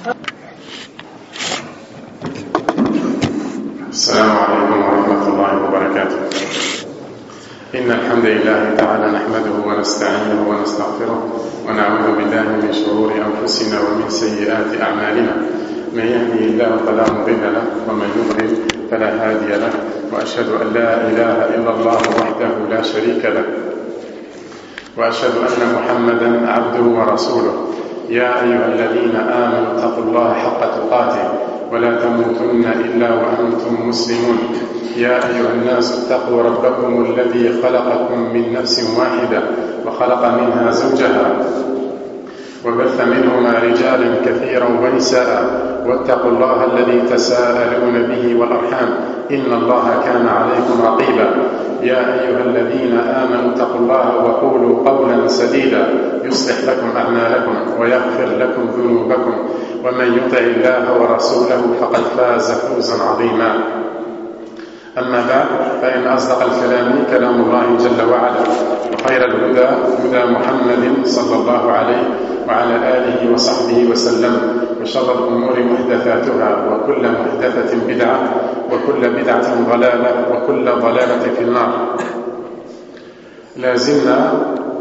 السلام عليكم ورحمة الله وبركاته. إن الحمد لله تعالى نحمده ونستعينه ونستغفره ونعوذ بالله من شرور أنفسنا ومن سيئات أعمالنا. من يهده الله فلا مضل له ومن يضلل فلا هادي له، وأشهد أن لا إله إلا الله وحده لا شريك له، وأشهد أن محمدا عبده ورسوله. يا أيها الذين آمنوا اتقوا الله حق تقاته ولا تموتن إلا وأنتم مسلمون. يا أيها الناس اتقوا ربكم الذي خلقكم من نفس واحدة وخلق منها زوجها وبث منهما رجالا كثيرا ونساء، واتقوا الله الذي تساءلون به والأرحام إن الله كان عليكم رقيبا. يا أيها الذين آمنوا اتقوا الله وقولوا قولا سديدا يصلح لكم أعمالكم ويغفر لكم ذنوبكم، ومن يطع الله ورسوله فقد فاز فوزا عظيما. أما بعد، فإن أصدق الكلام كلام الله جل وعلا، وخير الهدى هدى محمد صلى الله عليه وعلى آله وصحبه وسلم، وشر الأمور محدثاتها، وكل محدثة بدعة، وكل بدعة ضلالة، وكل ضلالة في النار. لازلنا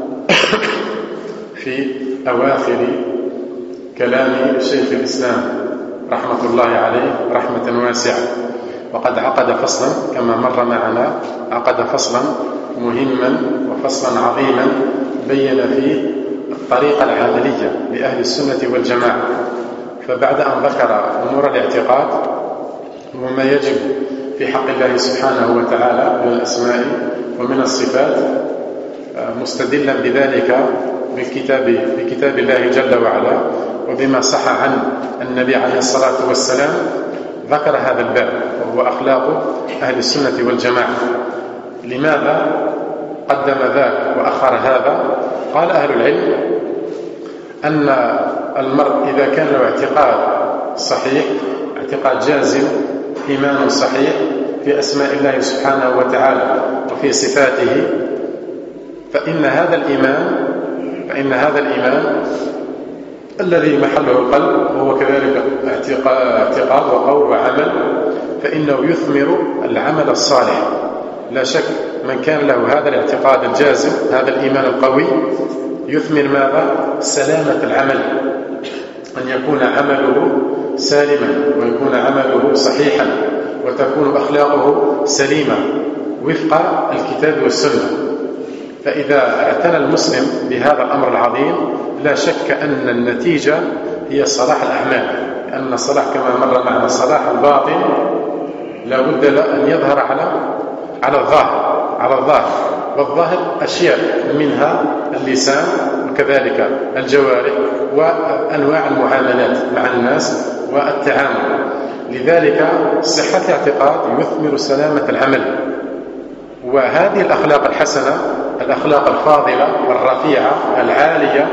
في أواخر كلام شيخ الإسلام رحمة الله عليه رحمة واسعة، وقد عقد فصلا كما مر معنا، عقد فصلا مهما وفصلا عظيما بين فيه الطريقة العملية لأهل السنة والجماعة. فبعد أن ذكر أمور الاعتقاد وما يجب في حق الله سبحانه وتعالى من الأسماء ومن الصفات، مستدلا بذلك بكتاب الله جل وعلا وبما صح عن النبي عليه الصلاة والسلام، ذكر هذا الباب وهو أخلاق أهل السنة والجماعة. لماذا قدم ذاك وأخر هذا؟ قال أهل العلم أن المرء إذا كان له اعتقاد صحيح، اعتقاد جازم، إيمان صحيح في أسماء الله سبحانه وتعالى وفي صفاته، فإن هذا الإيمان الذي محله القلب وهو كذلك اعتقاد وقول وعمل، فإنه يثمر العمل الصالح. لا شك من كان له هذا الاعتقاد الجازم، هذا الإيمان القوي، يثمر ماذا؟ سلامة العمل، أن يكون عمله سالما ويكون عمله صحيحا وتكون أخلاقه سليمة وفق الكتاب والسنة. فإذا اعتنى المسلم بهذا الأمر العظيم، لا شك أن النتيجة هي صلاح الأعمال، لأن الصلاح كما مر معنا صلاح الباطن لا بد أن يظهر على الظاهر، والظاهر أشياء منها اللسان وكذلك الجوارح وأنواع المعاملات مع الناس والتعامل. لذلك صحة الاعتقاد يثمر سلامة العمل. وهذه الأخلاق الحسنة، الأخلاق الفاضلة الرفيعة العالية،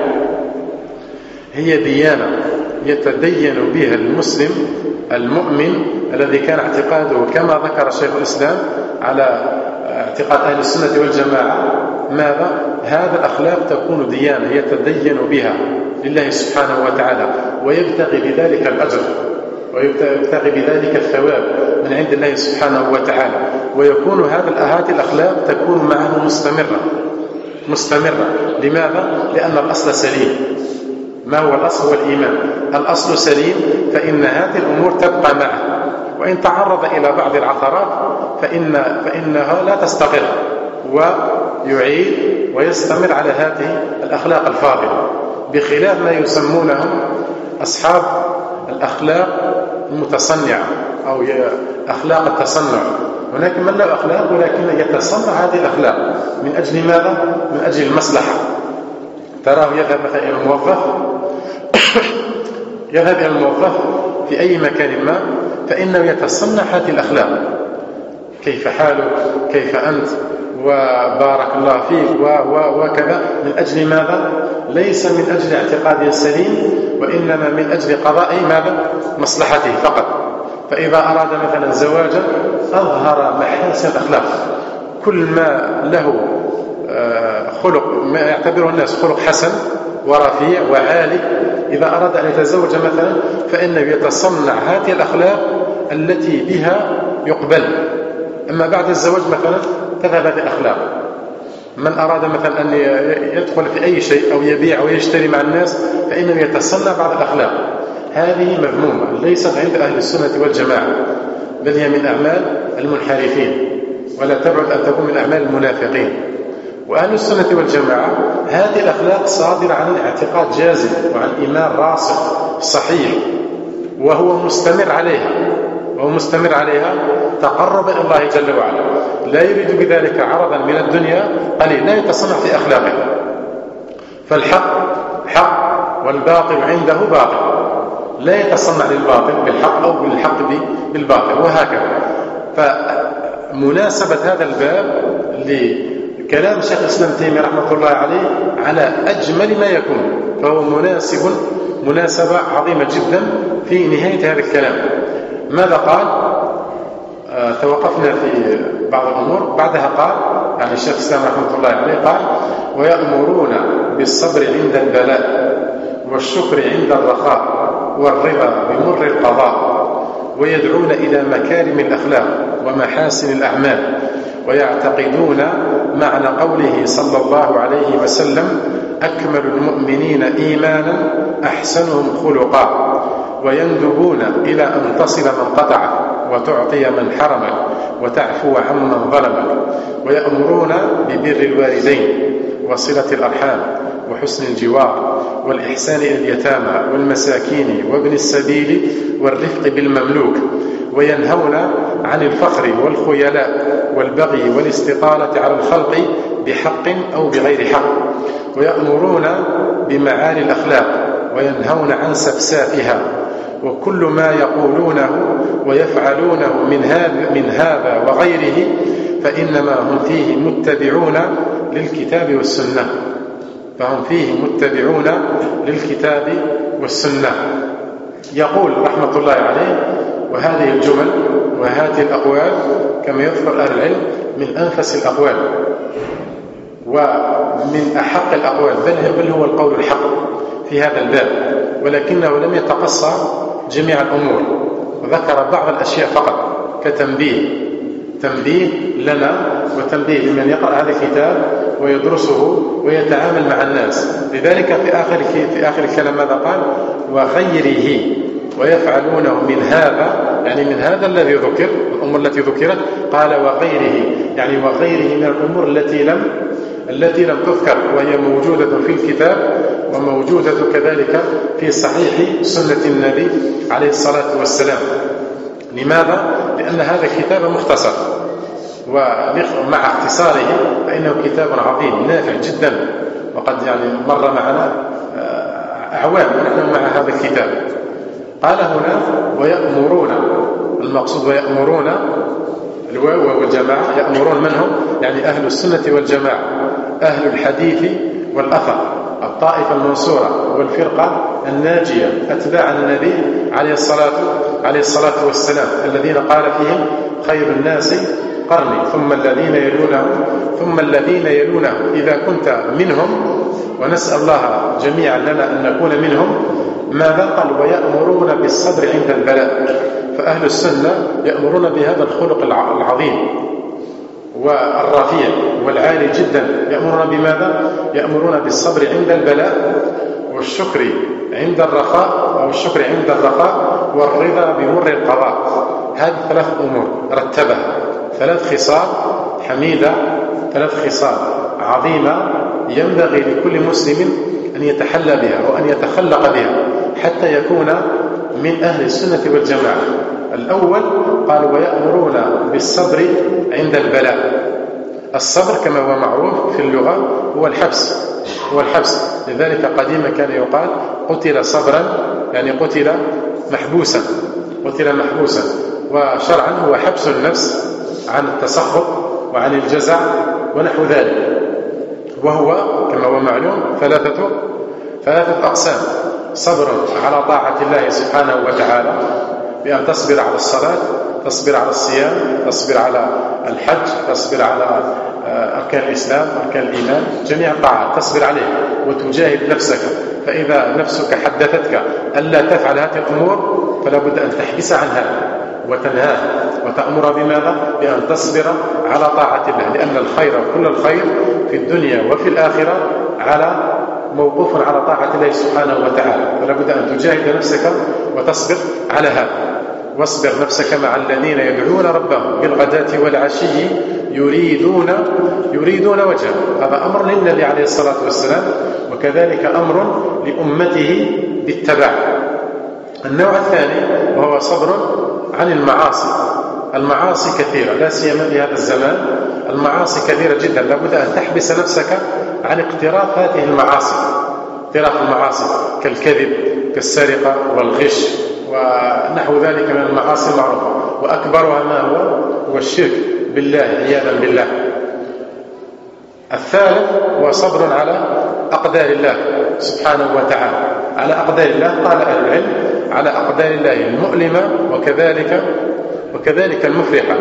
هي ديانة يتدين بها المسلم المؤمن الذي كان اعتقاده كما ذكر شيخ الإسلام على اعتقاد أهل السنة والجماعة. ماذا؟ هذا الأخلاق تكون ديانة يتدين بها لله سبحانه وتعالى، ويبتغي بذلك الأجر ويبتغي بذلك الثواب من عند الله سبحانه وتعالى، ويكون هذه الأخلاق تكون معه مستمرة. لماذا؟ لأن الأصل سليم. ما هو الأصل؟ هو الإيمان. الأصل سليم، فإن هذه الأمور تبقى معه، وإن تعرض إلى بعض العثرات فإنها لا تستقر، ويعيد ويستمر على هذه الأخلاق الفاضلة، بخلاف ما يسمونهم أصحاب الأخلاق المتصنعة أو أخلاق التصنع. هناك من له أخلاق ولكن يتصنع هذه الأخلاق من أجل ماذا؟ من أجل المصلحة. تراه يذهب مثلا إلى الموظف في أي مكان ما، فإنه يتصنع هذه الأخلاق: كيف حالك، كيف أنت، وبارك الله فيك، وكذا، من أجل ماذا؟ ليس من أجل اعتقاده السليم، وإنما من أجل قضاء ماذا؟ مصلحته فقط. فإذا أراد مثلا زواجا أظهر محاسن الأخلاق، كل ما له خلق ما يعتبره الناس خلق حسن ورفيع وعالي إذا أراد أن يتزوج مثلا فإنه يتصنع هذه الأخلاق التي بها يقبل. أما بعد الزواج مثلا تذهب هذه الأخلاق. من أراد مثلا أن يدخل في أي شيء أو يبيع أو يشتري مع الناس فإنه يتصنع بعض الأخلاق، هذه مذمومة ليست عند أهل السنة والجماعة، بل هي من أعمال المنحرفين، ولا تبعد أن تكون من أعمال المنافقين. وأهل السنة والجماعة هذه الأخلاق صادرة عن اعتقاد جازم وعن إيمان راسخ صحيح، وهو مستمر عليها تقرب إلى الله جل وعلا، لا يريد بذلك عرضا من الدنيا قليل، لا يتصنع في أخلاقه. فالحق حق والباطل عنده باطل، لا يتصنع للباطل بالحق أو بالحق بالباطل، وهكذا. فمناسبة هذا الباب لكلام شيخ الإسلام تيمية رحمة الله عليه على أجمل ما يكون، فهو مناسبة عظيمة جدا في نهاية هذا الكلام. ماذا قال؟ توقفنا في بعض الأمور، بعدها قال يعني الشيخ الإسلام رحمة الله عليه قال: ويأمرون بالصبر عند البلاء والشكر عند الرخاء والرضا بمر القضاء، ويدعون إلى مكارم الأخلاق ومحاسن الأعمال، ويعتقدون معنى قوله صلى الله عليه وسلم: أكمل المؤمنين إيمانا أحسنهم خلقا، ويندبون إلى أن تصل من قطعك وتعطي من حرمك وتعفو عمن ظلمك، ويأمرون ببر الوالدين وصلة الأرحام وحسن الجوار والإحسان إلى اليتامى والمساكين وابن السبيل والرفق بالمملوك، وينهون عن الفخر والخيلاء والبغي والاستطالة على الخلق بحق أو بغير حق، ويأمرون بمعالي الأخلاق وينهون عن سفسافها، وكل ما يقولونه ويفعلونه من هذا وغيره فإنما هم فيه متبعون للكتاب والسنة، يقول رحمة الله عليه: وهذه الجمل وهذه الأقوال كما يذكر أهل العلم من أنفس الأقوال ومن أحق الأقوال، بل هو القول الحق في هذا الباب، ولكنه لم يتقصى جميع الأمور، وذكر بعض الأشياء فقط كتنبيه لنا وتنبيه لمن يقرأ هذا الكتاب ويدرسه ويتعامل مع الناس. لذلك في آخر الكلام ماذا قال؟ وغيره، ويفعلونه من هذا، يعني من هذا الذي ذكر، الأمور التي ذكرت، قال وغيره، يعني وغيره من الأمور التي لم تذكر، وهي موجودة في الكتاب وموجودة كذلك في صحيح سنة النبي عليه الصلاة والسلام. لماذا؟ لأن هذا الكتاب مختصر، ومع اختصاره فإنه كتاب عظيم نافع جدا، وقد يعني مر معنا أعوام ونحن مع هذا الكتاب. قال هنا ويأمرون، المقصود ويأمرون الواو والجماعة، يأمرون من هم؟ يعني أهل السنة والجماعة، أهل الحديث والأثر، الطائفة المنصورة والفرقة الناجية، أتباع النبي عليه الصلاة والسلام، الذين قال فيهم: خير الناس قرني ثم الذين يلونهم إذا كنت منهم، ونسأل الله جميعا لنا أن نكون منهم. ماذا قال؟ ويأمرون بالصبر عند البلاء. فأهل السنة يأمرون بهذا الخلق العظيم والرفيع والعالي جدا. يأمرون بماذا؟ يأمرون بالصبر عند البلاء، والشكر عند الرخاء، أو الشكر عند الرخاء، والرضا بمر القضاء. هذه 3 أمور رتبها، 3 خصال حميدة، 3 خصال عظيمة ينبغي لكل مسلم أن يتحلى بها وأن يتخلق بها حتى يكون من أهل السنة والجماعة. الأول قال ويأمرون بالصبر عند البلاء. الصبر كما هو معروف في اللغة هو الحبس. لذلك قديما كان يقال قتل صبرا، يعني قتل محبوسا، وشرعا هو حبس النفس عن التسخط وعن الجزع ونحو ذلك. وهو كما هو معلوم 3 أقسام: صبر على طاعة الله سبحانه وتعالى بأن تصبر على الصلاة، تصبر على الصيام، تصبر على الحج، تصبر على أركان الإسلام، أركان الإيمان، جميع الطاعات تصبر عليه وتجاهد نفسك فإذا نفسك حدثتك ألا تفعل هذه الأمور فلا بد أن تحبس عن هذا وتنهاه وتأمر بماذا؟ بأن تصبر على طاعة الله، لأن الخير كل الخير في الدنيا وفي الآخرة موقوف على طاعة الله سبحانه وتعالى، فلا بد أن تجاهد نفسك وتصبر على هذا. واصبر نفسك مع الذين يدعون ربهم بالغداة والعشي يريدون وجهه. هذا أمر للنبي عليه الصلاة والسلام، وكذلك أمر لأمته بالتبع. النوع الثاني وهو صبر عن المعاصي كثيرة، لا سيما في هذا الزمان المعاصي كثيرة جدا، لابد أن تحبس نفسك عن اقتراف هذه المعاصي، اقتراف المعاصي كالكذب كالسرقة والغش ونحو ذلك من المعاصي المعروفة، وأكبرها ما هو الشرك بالله عياذا بالله. الثالث هو صبر على أقدار الله سبحانه وتعالى، على أقدار الله. قال أهل العلم على أقدار الله المؤلمة وكذلك المفرحة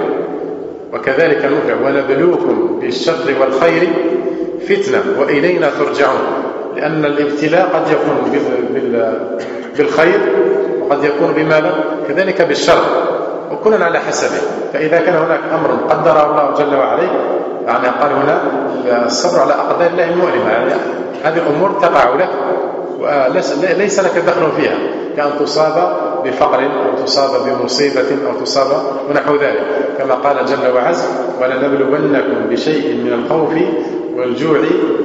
ونبلوكم بالشر والخير فتنة وإلينا ترجعون. لأن الابتلاء قد يكون بالخير وقد يكون بماذا؟ كذلك بالشر، وكلنا على حسبه. فإذا كان هناك أمر قدره الله جل وعلا، يعني قال هنا الصبر على أقدار الله المؤلمة، يعني هذه الأمور تقع لك وليس لك دخل فيها، كأن تصاب بفقر أو تصاب بمصيبة أو تصاب ونحو ذلك، كما قال جل وعز ولنبلونكم بشيء من الخوف والجوع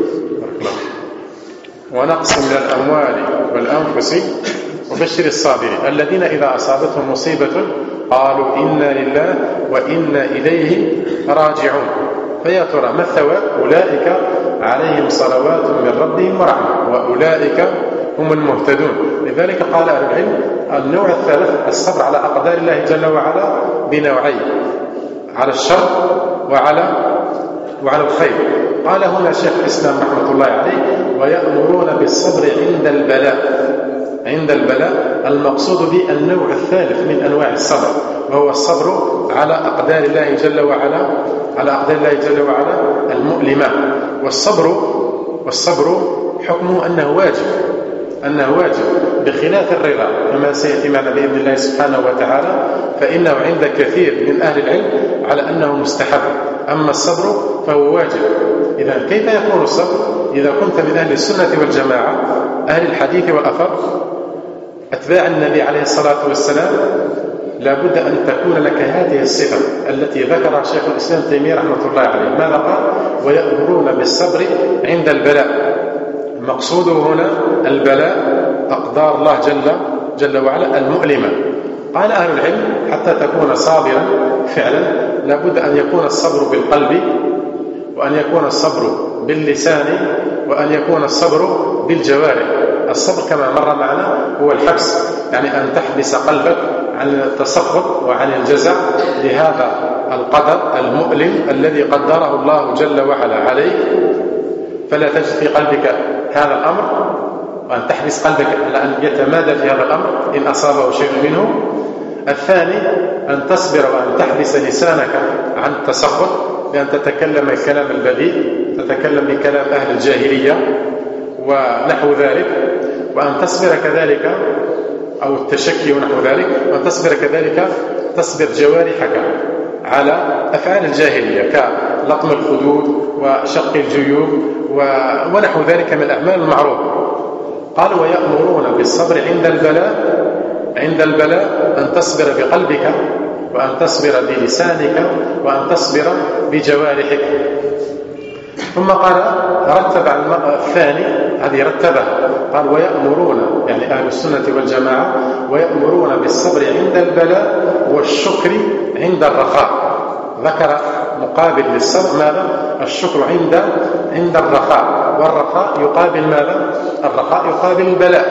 ونقص من الأموال والأنفس وبشر الصابرين الذين إذا أصابتهم مصيبة قالوا إنا لله وإنا إليه راجعون. فيا ترى ما الثواب؟ أولئك عليهم صلوات من ربهم ورحمة وأولئك هم المهتدون. لذلك قال أهل العلم النوع الثالث الصبر على أقدار الله جل وعلا بنوعين، على الشر وعلى الخير. قال هنا شيخ الإسلام رحمة الله عليه ويأمرون بالصبر عند البلاء. المقصود به النوع الثالث من أنواع الصبر، وهو الصبر على أقدار الله جل وعلا المؤلمة. والصبر حكمه أنه واجب بخلاف الرضا كما سيأتي معنا بإذن الله سبحانه وتعالى، فإنه عند كثير من أهل العلم على أنه مستحب، أما الصبر فهو واجب. إذا كيف يكون الصبر؟ إذا كنت من أهل السنة والجماعة أهل الحديث والأثر أتباع النبي عليه الصلاة والسلام، لابد أن تكون لك هذه الصفة التي ذكرها شيخ الإسلام تيمية رحمة الله عليه. ماذا قال؟ ويأمرون بالصبر عند البلاء. مقصوده هنا البلاء أقدار الله جل وعلا المؤلمة. قال أهل العلم حتى تكون صابرا فعلا لابد أن يكون الصبر بالقلب، وأن يكون الصبر باللسان، وأن يكون الصبر بالجوارح. الصبر كما مر معنا هو الحبس، يعني أن تحبس قلبك عن التسخط وعن الجزع لهذا القدر المؤلم الذي قدره الله جل وعلا عليك، فلا تجد في قلبك هذا الأمر، وأن تحبس قلبك على أن يتمادى في هذا الأمر إن أصابه شيء منه. الثاني أن تصبر وأن تحبس لسانك عن التسخط، بأن تتكلم الكلام البذيء، تتكلم بكلام أهل الجاهلية ونحو ذلك، وأن تصبر كذلك أو التشكي ونحو ذلك، وأن تصبر كذلك تصبر جوارحك على أفعال الجاهلية كلطم الخدود وشق الجيوب ونحو ذلك من الأعمال المعروفة. قال ويأمرون بالصبر عند البلاء أن تصبر بقلبك، وأن تصبر بلسانك، وأن تصبر بجوارحك. ثم قال رتب على الثاني هذه رتبها، قال ويأمرون يعني أهل السنة والجماعة ويأمرون بالصبر عند البلاء والشكر عند الرخاء. ذكر مقابل للصبر ماذا؟ الشكر عند الرخاء، والرخاء يقابل ماذا؟ الرخاء يقابل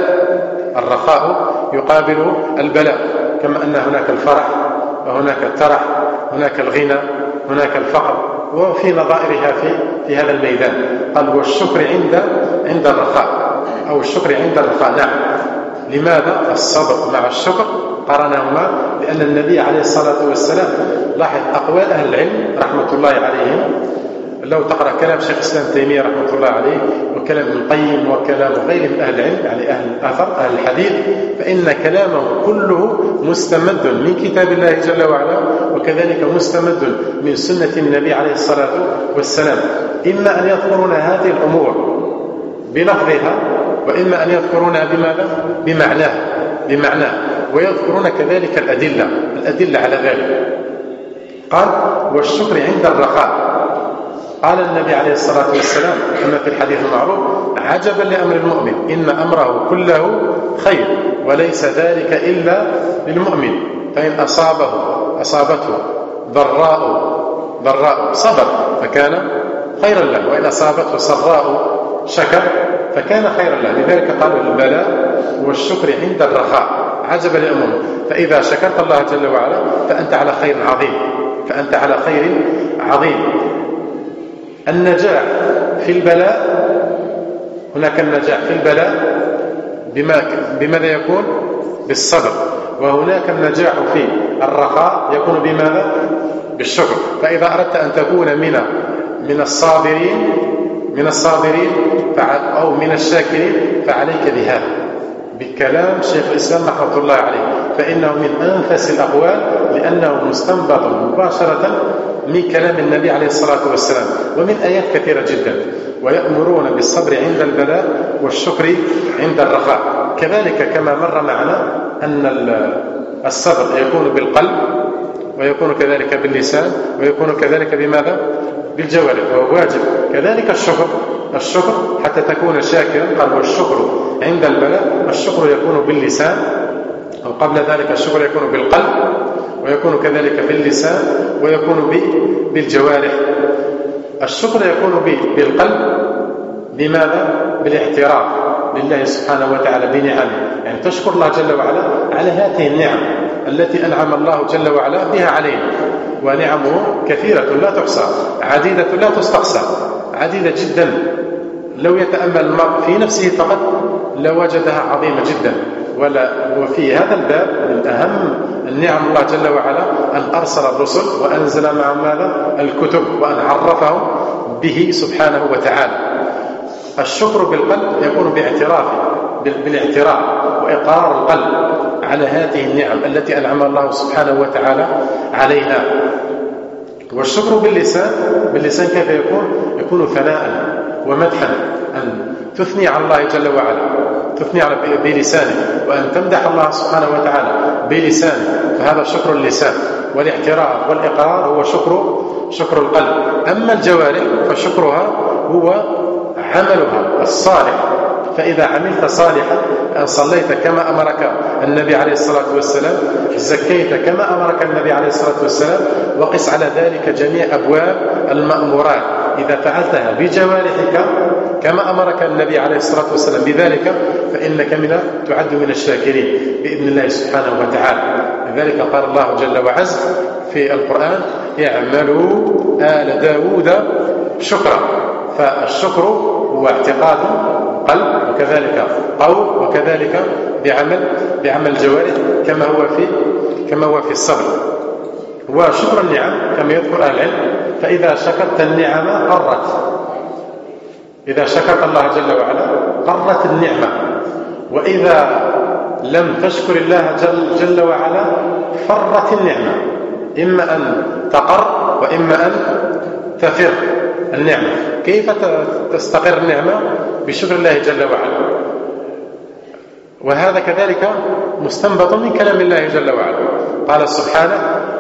البلاء، كما أن هناك الفرح وهناك الترح، هناك الغنى، هناك الفقر، وفي نظائرها في هذا الميدان. قال والشكر عند الرخاء أو الشكر عند الرخاء. نعم. لماذا الصبر مع الشكر قرنهما؟ لأن النبي عليه الصلاة والسلام لاحظ أقوال أهل العلم رحمة الله عليهم. لو تقرأ كلام شيخ الإسلام تيمية رحمة الله عليه وكلام ابن القيم وكلام غيره من أهل العلم، يعني أهل الأثر أهل الحديث، فإن كلامه كله مستمد من كتاب الله جل وعلا، وكذلك مستمد من سنة النبي عليه الصلاة والسلام. إما أن يذكرون هذه الأمور بلفظها، وإما أن يذكرونها بماذا؟ بمعناه، ويذكرون كذلك الأدلة على ذلك. قال: والشكر عند الرخاء. قال النبي عليه الصلاة والسلام كما في الحديث المعروف: عجبا لأمر المؤمن، إن أمره كله خير، وليس ذلك إلا للمؤمن، فإن أصابته ضراء صبر فكان خيرا له، وإن أصابته سراء شكر فكان خيرا له. لذلك قالوا البلاء والشكر عند الرخاء عجبا لأمره، فإذا شكرت الله جل وعلا فأنت على خير عظيم. النجاح في البلاء، هناك النجاح في البلاء بماذا يكون؟ بالصبر، وهناك النجاح في الرخاء يكون بماذا؟ بالشكر. فإذا أردت أن تكون من الصابرين أو من الشاكرين فعليك بهذا، بكلام شيخ الإسلام رحمة الله عليه، فإنه من أنفس الأقوال، لأنه مستنبط مباشرة من كلام النبي عليه الصلاة والسلام، ومن آيات كثيرة جدا. ويأمرون بالصبر عند البلاء والشكر عند الرخاء. كذلك كما مر معنا أن الصبر يكون بالقلب، ويكون كذلك باللسان، ويكون كذلك بماذا؟ بالجوارح، وهو واجب. كذلك الشكر حتى تكون شاكرا. قال: والشكر عند البلاء. الشكر يكون باللسان، أو قبل ذلك الشكر يكون بالقلب، ويكون كذلك باللسان، ويكون بالجوارح. الشكر يكون بالقلب بماذا؟ بالاعتراف لله سبحانه وتعالى بنعمه، يعني تشكر الله جل وعلا على هذه النعم التي أنعم الله جل وعلا بها علينا، ونعمه كثيرة لا تحصى، عديدة لا تستقصى، عديدة جدا. لو يتأمل المرء في نفسه فقط لوجدها عظيمة جدا. وفي هذا الباب من أهم النعم الله جل وعلا أن أرسل الرسل وأنزل معهم ماذا؟ الكتب، وأن عرفهم به سبحانه وتعالى. الشكر بالقلب يكون بالاعتراف وإقرار القلب على هذه النعم التي أنعم الله سبحانه وتعالى علينا. والشكر باللسان كيف يكون ثناء ومدحا، أن تثني على الله جل وعلا، تثني على بلسانك، وأن تمدح الله سبحانه وتعالى بلسانك، فهذا شكر اللسان. والاعتراف والإقرار هو شكر القلب. أما الجوارح فشكرها هو عملها الصالح. فإذا عملت صالحا، أن صليت كما أمرك النبي عليه الصلاة والسلام، زكيت كما أمرك النبي عليه الصلاة والسلام، وقس على ذلك جميع أبواب المأمورات. إذا فعلتها بجوارحك كما أمرك النبي عليه الصلاة والسلام بذلك، فإنك تعد من الشاكرين بإذن الله سبحانه وتعالى. لذلك قال الله جل وعز في القرآن: اعملوا آل داود شكرا. فالشكر هو اعتقاد قلب، وكذلك قول، وكذلك بعمل الجوارح، كما هو في الصبر. وشكر النعم كما يذكر أهل العلم، فإذا شكرت النعم قرت، إذا شكرت الله جل وعلا قرت النعمة، وإذا لم تشكر الله جل وعلا فرت النعمة، إما أن تقر وإما أن تفر النعمة. كيف تستقر النعمة؟ بشكر الله جل وعلا. وهذا كذلك مستنبط من كلام الله جل وعلا. قال سبحانه: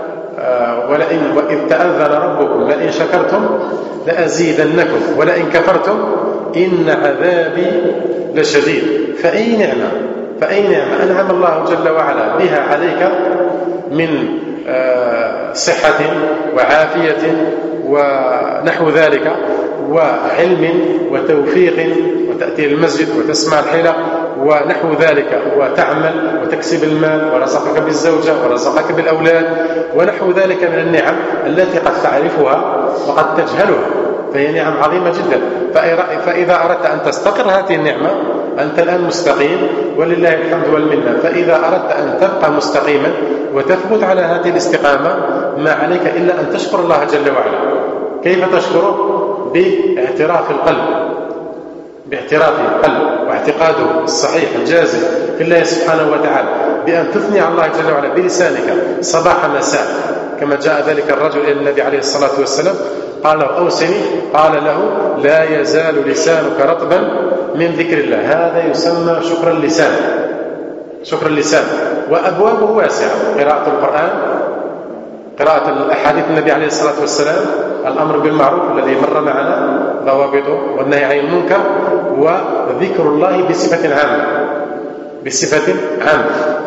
وإذ تأذن ربكم لئن شكرتم لأزيدنكم ولئن كفرتم إن عذابي لشديد. فأي نعمة أنعم الله جل وعلا بها عليك من صحة وعافية ونحو ذلك، وعلم وتوفيق، وتأتي المسجد وتسمع الحلق ونحو ذلك، وتعمل وتكسب المال، ورزقك بالزوجة ورزقك بالأولاد ونحو ذلك من النعم التي قد تعرفها وقد تجهلها، فهي نعم عظيمة جدا. فإذا أردت أن تستقر هذه النعمة أنت الآن مستقيم ولله الحمد والمنة. فإذا أردت أن تبقى مستقيما وتثبت على هذه الاستقامة ما عليك إلا أن تشكر الله جل وعلا. كيف تشكره؟ باعتراف القلب، باعتراف القلب واعتقاده الصحيح الجازم في الله سبحانه وتعالى بأن تثني على الله جل وعلا بلسانك صباح مساء، كما جاء ذلك الرجل إلى النبي عليه الصلاة والسلام قال له أوصني، قال له لا يزال لسانك رطبا من ذكر الله. هذا يسمى شكر اللسان. شكر اللسان وأبوابه واسعة: قراءة القرآن، قراءة الأحاديث النبي عليه الصلاة والسلام، الأمر بالمعروف الذي مر معنا ضوابطه، والنهي عن المنكر، وذكر الله بصفة عامة. بصفة عامة.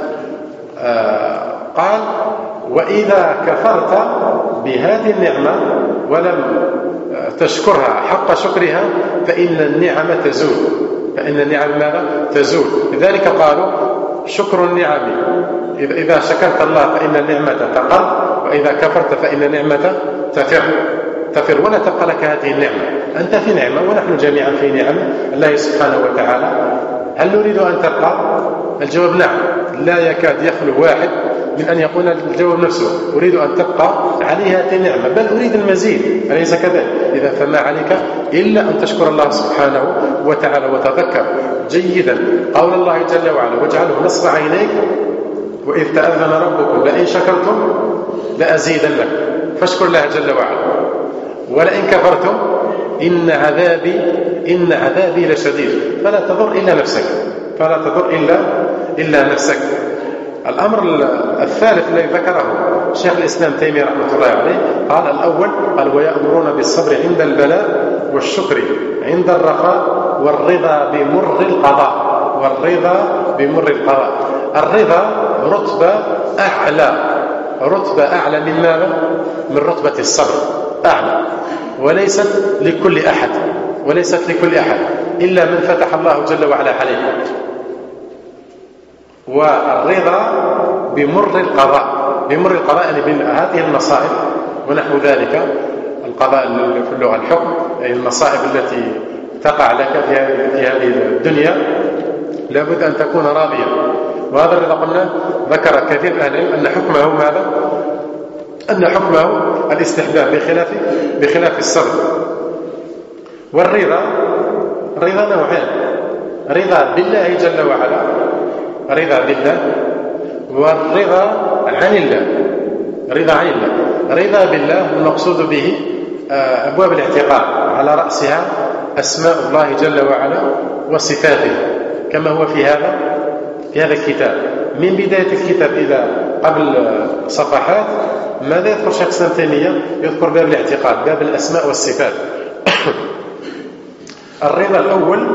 قال وإذا كفرت بهذه النعمة ولم تشكرها حق شكرها فإن النعم تزول. فإن النعم ماذا؟ تزول. لذلك قالوا شكر النعم إذا شكرت الله فإن النعمة تقر، وإذا كفرت فإن النعمة تفر ولا تبقى لك هذه النعمة. أنت في نعمة ونحن جميعا في نعمة الله سبحانه وتعالى. هل نريد أن تبقى؟ الجواب نعم. لا يكاد يخلو واحد من أن يقول الجواب نفسه أريد أن تبقى علي هذه النعمة، بل أريد المزيد، أليس كذلك؟ إذا فما عليك إلا أن تشكر الله سبحانه وتعالى. وتذكر جيدا قول الله جل وعلا واجعله نصب عينيك وإذ تأذن ربكم لئن شكرتم لأزيدنكم. فاشكر الله جل وعلا. ولئن كفرتم إن عذابي لشديد. فلا تضر إلا نفسك. الأمر الثالث الذي ذكره شيخ الإسلام تيمية رحمة الله عليه قال الأول قال ويأمرون بالصبر عند البلاء والشكر عند الرخاء والرضا بمر القضاء. الرضا رتبة أعلى من ماذا؟ من رتبة الصبر، أعلى، وليست لكل أحد إلا من فتح الله جل وعلا عليه. والرضا بمر القضاء يعني هذه المصائب ونحو ذلك. القضاء في اللغة الحكم، يعني المصائب التي تقع لك في هذه الدنيا لابد أن تكون راضيا. وهذا الرضا قلنا ذكر كثير من أهل العلم أن حكمه ماذا؟ أن حكمه الاستحباب بخلاف الصبر. والرضا نوعان: رضا بالله جل وعلا، رضا بالله، والرضا عن الله. رضا بالله المقصود به أبواب الاعتقاد، على رأسها أسماء الله جل وعلا وصفاته، كما هو في هذا الكتاب. من بداية الكتاب إلى قبل صفحات ماذا يذكر شيخ الإسلام تيمية؟ يذكر باب الاعتقاد، باب الأسماء والصفات. الرضا الأول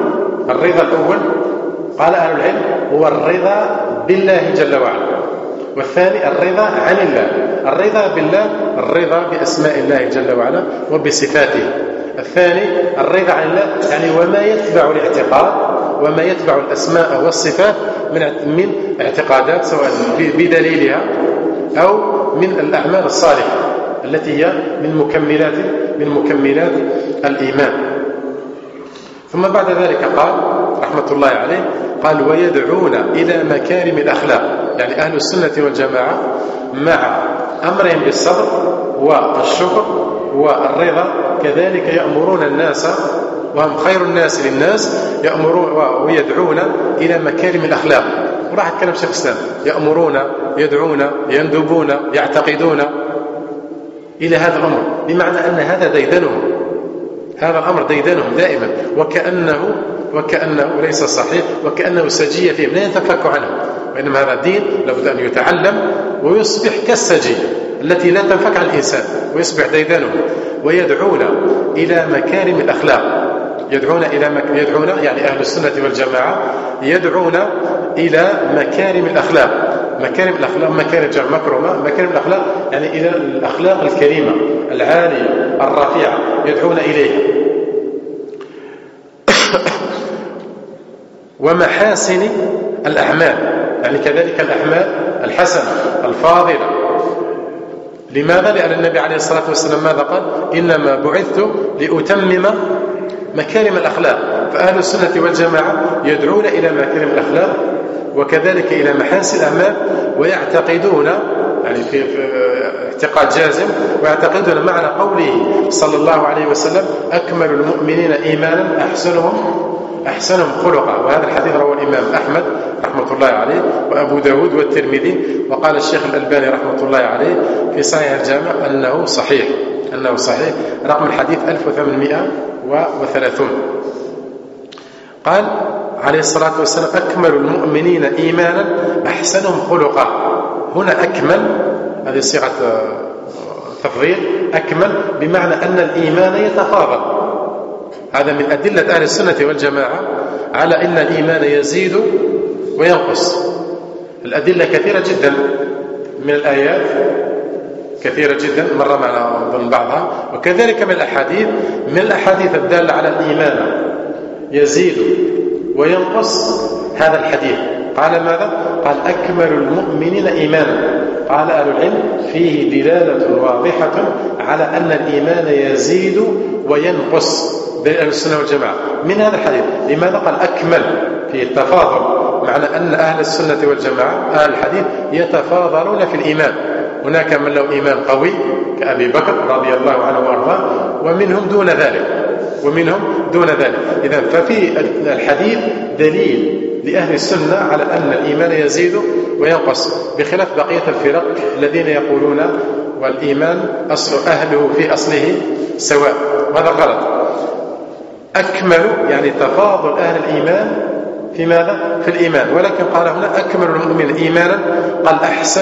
قال أهل العلم هو الرضا بالله جل وعلا، والثاني الرضا عن الله. الرضا بالله الرضا بأسماء الله جل وعلا وبصفاته. الثاني الرضا عن الله يعني وما يتبع الاعتقاد وما يتبع الأسماء والصفات من اعتقادات، سواء بدليلها أو من الأعمال الصالحة التي هي من مكملات الإيمان. ثم بعد ذلك قال رحمة الله عليه قال ويدعون إلى مكارم الأخلاق. يعني أهل السنة والجماعة مع أمرهم بالصبر والشكر والرضا كذلك يأمرون الناس، وهم خير الناس للناس، يأمرون ويدعون إلى مكارم الأخلاق. وراح أتكلم شيخ الإسلام: يأمرون، يدعون، يندبون، يعتقدون إلى هذا الأمر، بمعنى أن هذا ديدنهم، هذا الأمر ديدنهم دائما، وكأنه ليس صحيح، وكأنه سجية فيهم لا يتفك عنه. وإنما هذا الدين لابد أن يتعلم ويصبح كالسجية التي لا تنفك عن الإنسان، ويصبح ديدنهم. ويدعون إلى مكارم الأخلاق، يدعون يعني أهل السنة والجماعة يدعون إلى مكارم الأخلاق. مكارم جمع مكرمة. مكارم الأخلاق يعني إلى الأخلاق الكريمة العالية الرفيعة، يدعون إليها. ومحاسن الأعمال، يعني كذلك الأعمال الحسنة الفاضلة. لماذا؟ لأن النبي عليه الصلاة والسلام ماذا قال؟ إنما بعثت لأتمم مكارم الأخلاق. فأهل السنة والجماعة يدعون إلى مكارم الأخلاق وكذلك إلى محاسن الأعمال، ويعتقدون يعني في اعتقاد جازم، ويعتقدون معنى قوله صلى الله عليه وسلم: أكمل المؤمنين إيمانا أحسنهم خلقا. وهذا الحديث رواه الإمام أحمد رحمة الله عليه وأبو داود والترمذي، وقال الشيخ الألباني رحمة الله عليه في صحيح الجامع أنه صحيح رقم الحديث 1830. قال عليه الصلاة والسلام: أكمل المؤمنين إيمانا أحسنهم خلقا. هنا أكمل هذه صيغة تفضيل، أكمل بمعنى أن الإيمان يتفاضل. هذا من أدلة أهل السنة والجماعة على أن الإيمان يزيد وينقص. الأدلة كثيرة جدا من الآيات، كثيرة جدا مر معنا ضمن بعضها، وكذلك من الأحاديث الدالة على الإيمان يزيد وينقص. هذا الحديث قال ماذا؟ قال: أكمل المؤمنين إيمانا. قال أهل العلم: فيه دلالة واضحة على أن الإيمان يزيد وينقص بين أهل السنة والجماعة من هذا الحديث. لماذا قال أكمل؟ فيه التفاضل، معنى أن أهل السنة والجماعة أهل الحديث يتفاضلون في الإيمان. هناك من له إيمان قوي كأبي بكر رضي الله عنه وأرضاه، ومنهم دون ذلك. إذن ففي الحديث دليل لأهل السنة على أن الإيمان يزيد وينقص، بخلاف بقية الفرق الذين يقولون والإيمان أهله في أصله سواء، وهذا غلط. أكمل يعني تفاضل أهل الإيمان في ماذا؟ في الإيمان. ولكن قال هنا: أكمل المؤمنين إيمانا، قال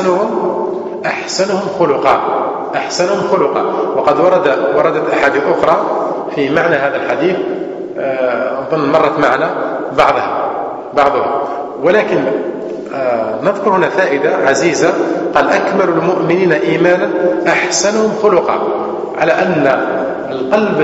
أحسنهم خلقا. وقد وردت أحاديث أخرى في معنى هذا الحديث، أظن مرت معنا بعضها، ولكن نذكر هنا فائدة عزيزة. قال: أكمل المؤمنين إيمانا أحسنهم خلقا، على أن القلب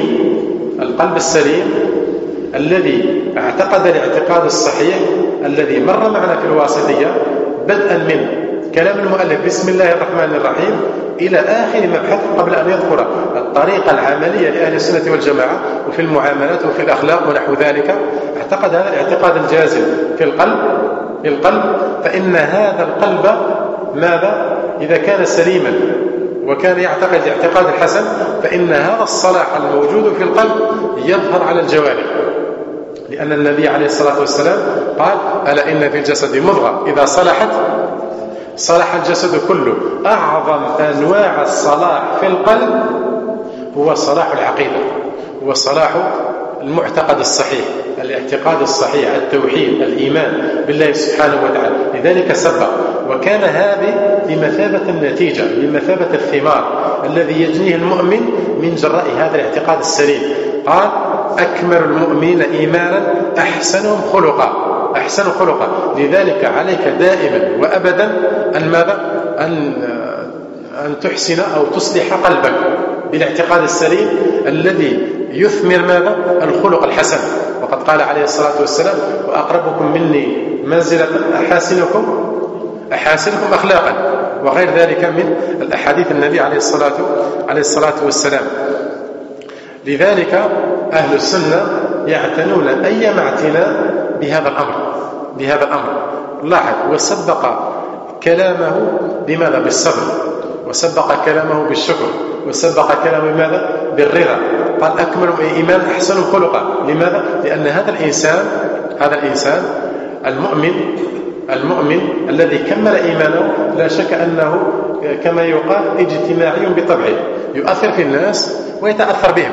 السليم الذي اعتقد الاعتقاد الصحيح الذي مر معنا في الواسطية، بدءا من كلام المؤلف بسم الله الرحمن الرحيم إلى آخر مبحث، قبل أن يذكر الطريقة العملية لأهل السنة والجماعة وفي المعاملات وفي الأخلاق ونحو ذلك، اعتقد هذا الاعتقاد الجازم في القلب، فإن هذا القلب ماذا؟ إذا كان سليما وكان يعتقد الاعتقاد الحسن، فإن هذا الصلاح الموجود في القلب يظهر على الجوارح، لأن النبي عليه الصلاة والسلام قال: ألا إن في الجسد مضغة إذا صلحت صلح الجسد كله. أعظم أنواع الصلاح في القلب هو صلاح العقيدة، هو صلاح المعتقد الصحيح، الاعتقاد الصحيح، التوحيد، الإيمان بالله سبحانه وتعالى. لذلك سبق، وكان هذه بمثابة النتيجة، بمثابة الثمار الذي يجنيه المؤمن من جراء هذا الاعتقاد السليم. قال: أكمل المؤمنين إيمانا أحسنهم خلقا. لذلك عليك دائما وأبدا أن ماذا؟ أن تحسن أو تصلح قلبك بالاعتقاد السليم الذي يثمر ماذا؟ الخلق الحسن. وقد قال عليه الصلاة والسلام: وأقربكم مني منزلة أحاسنكم أخلاقا، وغير ذلك من الأحاديث النبي عليه الصلاة والسلام. لذلك أهل السنة يعتنون أيما اعتناء بهذا الأمر. لاحظ: وسبق كلامه بماذا؟ بالصبر، وسبق كلامه بالشكر، وسبق كلامه بماذا؟ بالرضا. قال: أكمل إيمان أحسن خلقا. لماذا؟ لأن هذا الإنسان المؤمن الذي كمل إيمانه لا شك أنه كما يقال اجتماعي بطبعه، يؤثر في الناس ويتأثر بهم،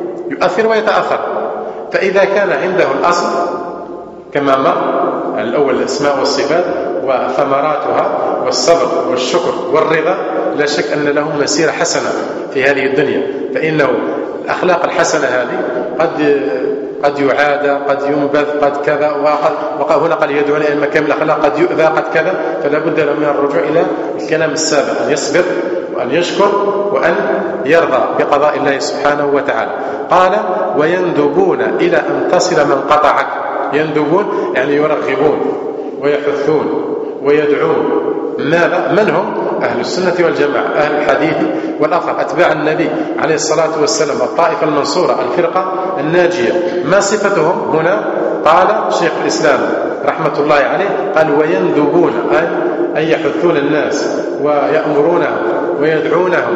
فإذا كان عنده الأصل كما مر الأول الأسماء والصفات وثمراتها والصبر والشكر والرضا، لا شك أن له مسيرة حسنة في هذه الدنيا. فإنه الأخلاق الحسنة هذه قد يعادى، قد ينبذ، قد كذا، وهنا قال: يدعون إلى مكان الأخلاق، قد يؤذى، قد كذا. فلا بد له من الرجوع إلى الكلام السابق، أن يصبر وأن يشكر وأن يرضى بقضاء الله سبحانه وتعالى. قال: ويندبون إلى أن تصل من قطعك. يندبون يعني يرغبون ويحثون ويدعون. ماذا؟ من هم؟ أهل السنة والجماعة، أهل الحديث والأثر، أتباع النبي عليه الصلاة والسلام، الطائفة المنصورة، الفرقة الناجية. ما صفتهم هنا؟ قال شيخ الإسلام رحمة الله عليه: قال: ويندبون أي يحثون الناس ويأمرونهم ويدعونهم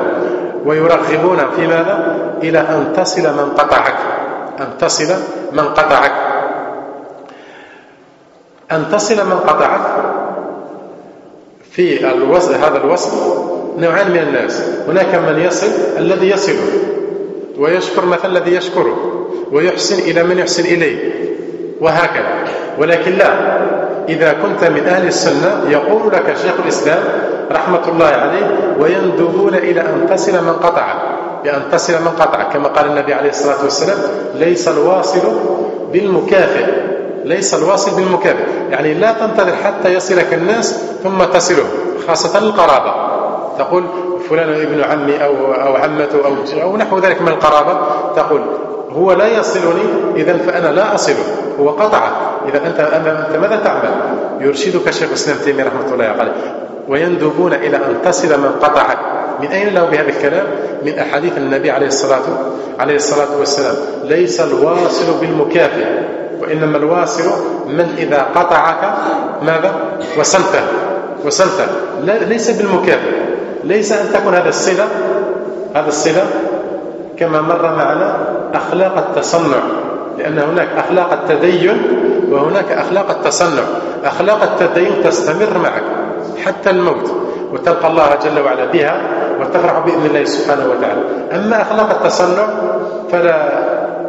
ويرغبونهم في ماذا؟ إلى أن تصل من قطعك. أن تصل من قطعك. في هذا الوصل نوعان من الناس، هناك من يصل الذي يصله ويشكر مثلا الذي يشكره ويحسن إلى من يحسن إليه وهكذا. ولكن لا، إذا كنت من أهل السنة يقول لك شيخ الإسلام رحمة الله عليه ويندبون إلى أن تصل من قطعك، بأن تصل من قطعك، كما قال النبي عليه الصلاة والسلام ليس الواصل بالمكافئ، ليس الواصل بالمكافئ، يعني لا تنتظر حتى يصلك الناس ثم تصله، خاصة القرابة، تقول فلان ابن عمي أو عمته أو نحو ذلك من القرابة، تقول هو لا يصلني إذن فأنا لا أصله، هو قطعه، إذا أنت ماذا تعمل؟ يرشدك شيخ الإسلام تيمية رحمة الله عليه ويندبون إلى أن تصل من قطعك. من أين له بهذا الكلام؟ من أحاديث النبي عليه الصلاة والسلام ليس الواصل بالمكافئ، وإنما الواصل من إذا قطعك ماذا؟ وصلته ليس بالمكافئ، ليس أن تكون هذا الصلة كما مر معنا أخلاق التصنع، لأن هناك أخلاق التدين وهناك أخلاق التصنع. أخلاق التدين تستمر معك حتى الموت وتلقى الله جل وعلا بها وتفرح بإذن الله سبحانه وتعالى. أما أخلاق التصنع فلا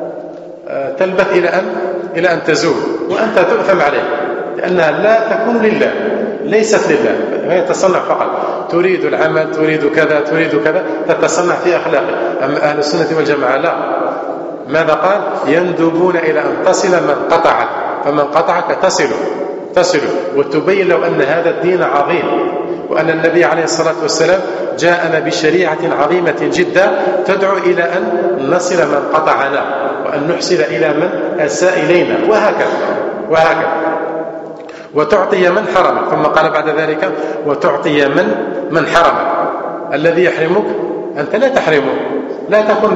تلبث إلى أن تزول وأنت تؤثم عليه، لأنها لا تكون لله، ليست لله، هي تصنع فقط، تريد العمل، تريد كذا، تتصنع في أخلاقه. أما أهل السنة والجماعة لا، ماذا قال؟ يندبون إلى أن تصل من قطعك، فمن قطعك تصل وتبين له أن هذا الدين عظيم، وأن النبي عليه الصلاة والسلام جاءنا بشريعة عظيمة جدا تدعو إلى أن نصل من قطعنا وأن نحسن إلى من أساء إلينا وهكذا وتعطي من حرمك. ثم قال بعد ذلك وتعطي من حرمك. الذي يحرمك أنت لا تحرمه، لا تكن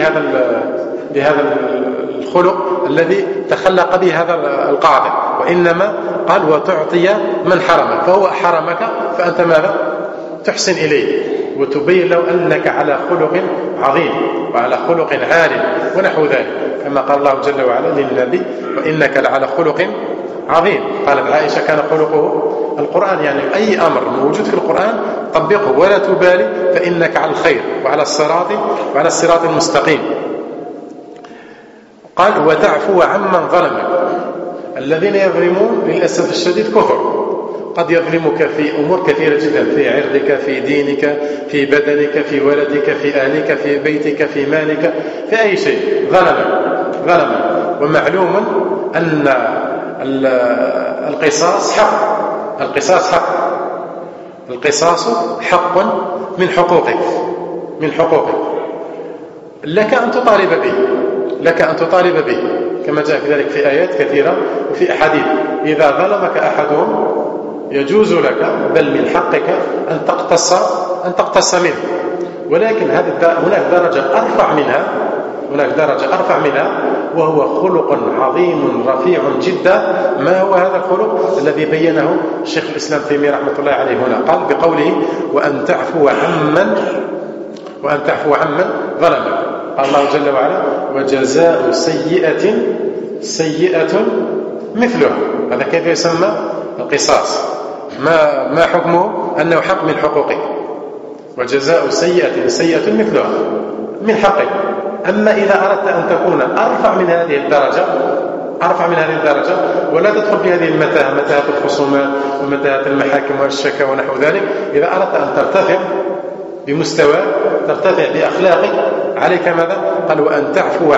بهذا الخلق الذي تخلق به هذا القاطع، وإنما قال وتعطي من حرمك، فهو حرمك فأنت ماذا؟ تحسن إليه وتبين له أنك على خلق عظيم وعلى خلق عال ونحو ذلك، كما قال الله جل وعلا للنبي وإنك لعلى خلق عظيم. قالت عائشة كان خلقه القرآن، يعني أي أمر موجود في القرآن طبقه ولا تبالي، فإنك على الخير وعلى الصراط المستقيم. قال وتعفو عمن ظلمك. الذين يظلمون للأسف الشديد كفر، قد يظلمك في أمور كثيرة جدا، في عرضك، في دينك، في بدنك، في ولدك، في أهلك، في بيتك، في مالك، في أي شيء ظلم. ومعلوم أن القصاص حق من حقوقك لك أن تطالب به كما جاء في ذلك في آيات كثيرة وفي أحاديث. إذا ظلمك أحدهم يجوز لك بل من حقك أن تقتص منه، ولكن هناك درجة أرفع منها وهو خلق عظيم رفيع جدا. ما هو هذا الخلق الذي بينه شيخ الإسلام تيمية رحمة الله عليه هنا؟ قال بقوله وأن تعفو عمن ظلمك. قال الله جل وعلا وجزاء سيئة مثلها. هذا كيف يسمى؟ القصاص. ما حكمه؟ أنه حق من حقوقك، وجزاء سيئة مثلها من حقك. أما إذا أردت أن تكون أرفع من هذه الدرجة ولا تدخل في هذه متاهة الخصومات ومتاهة المحاكم والشكا ونحو ذلك، إذا أردت أن ترتفع بمستوى ترتفع بأخلاقك، عليك ماذا؟ قال وأن تعفو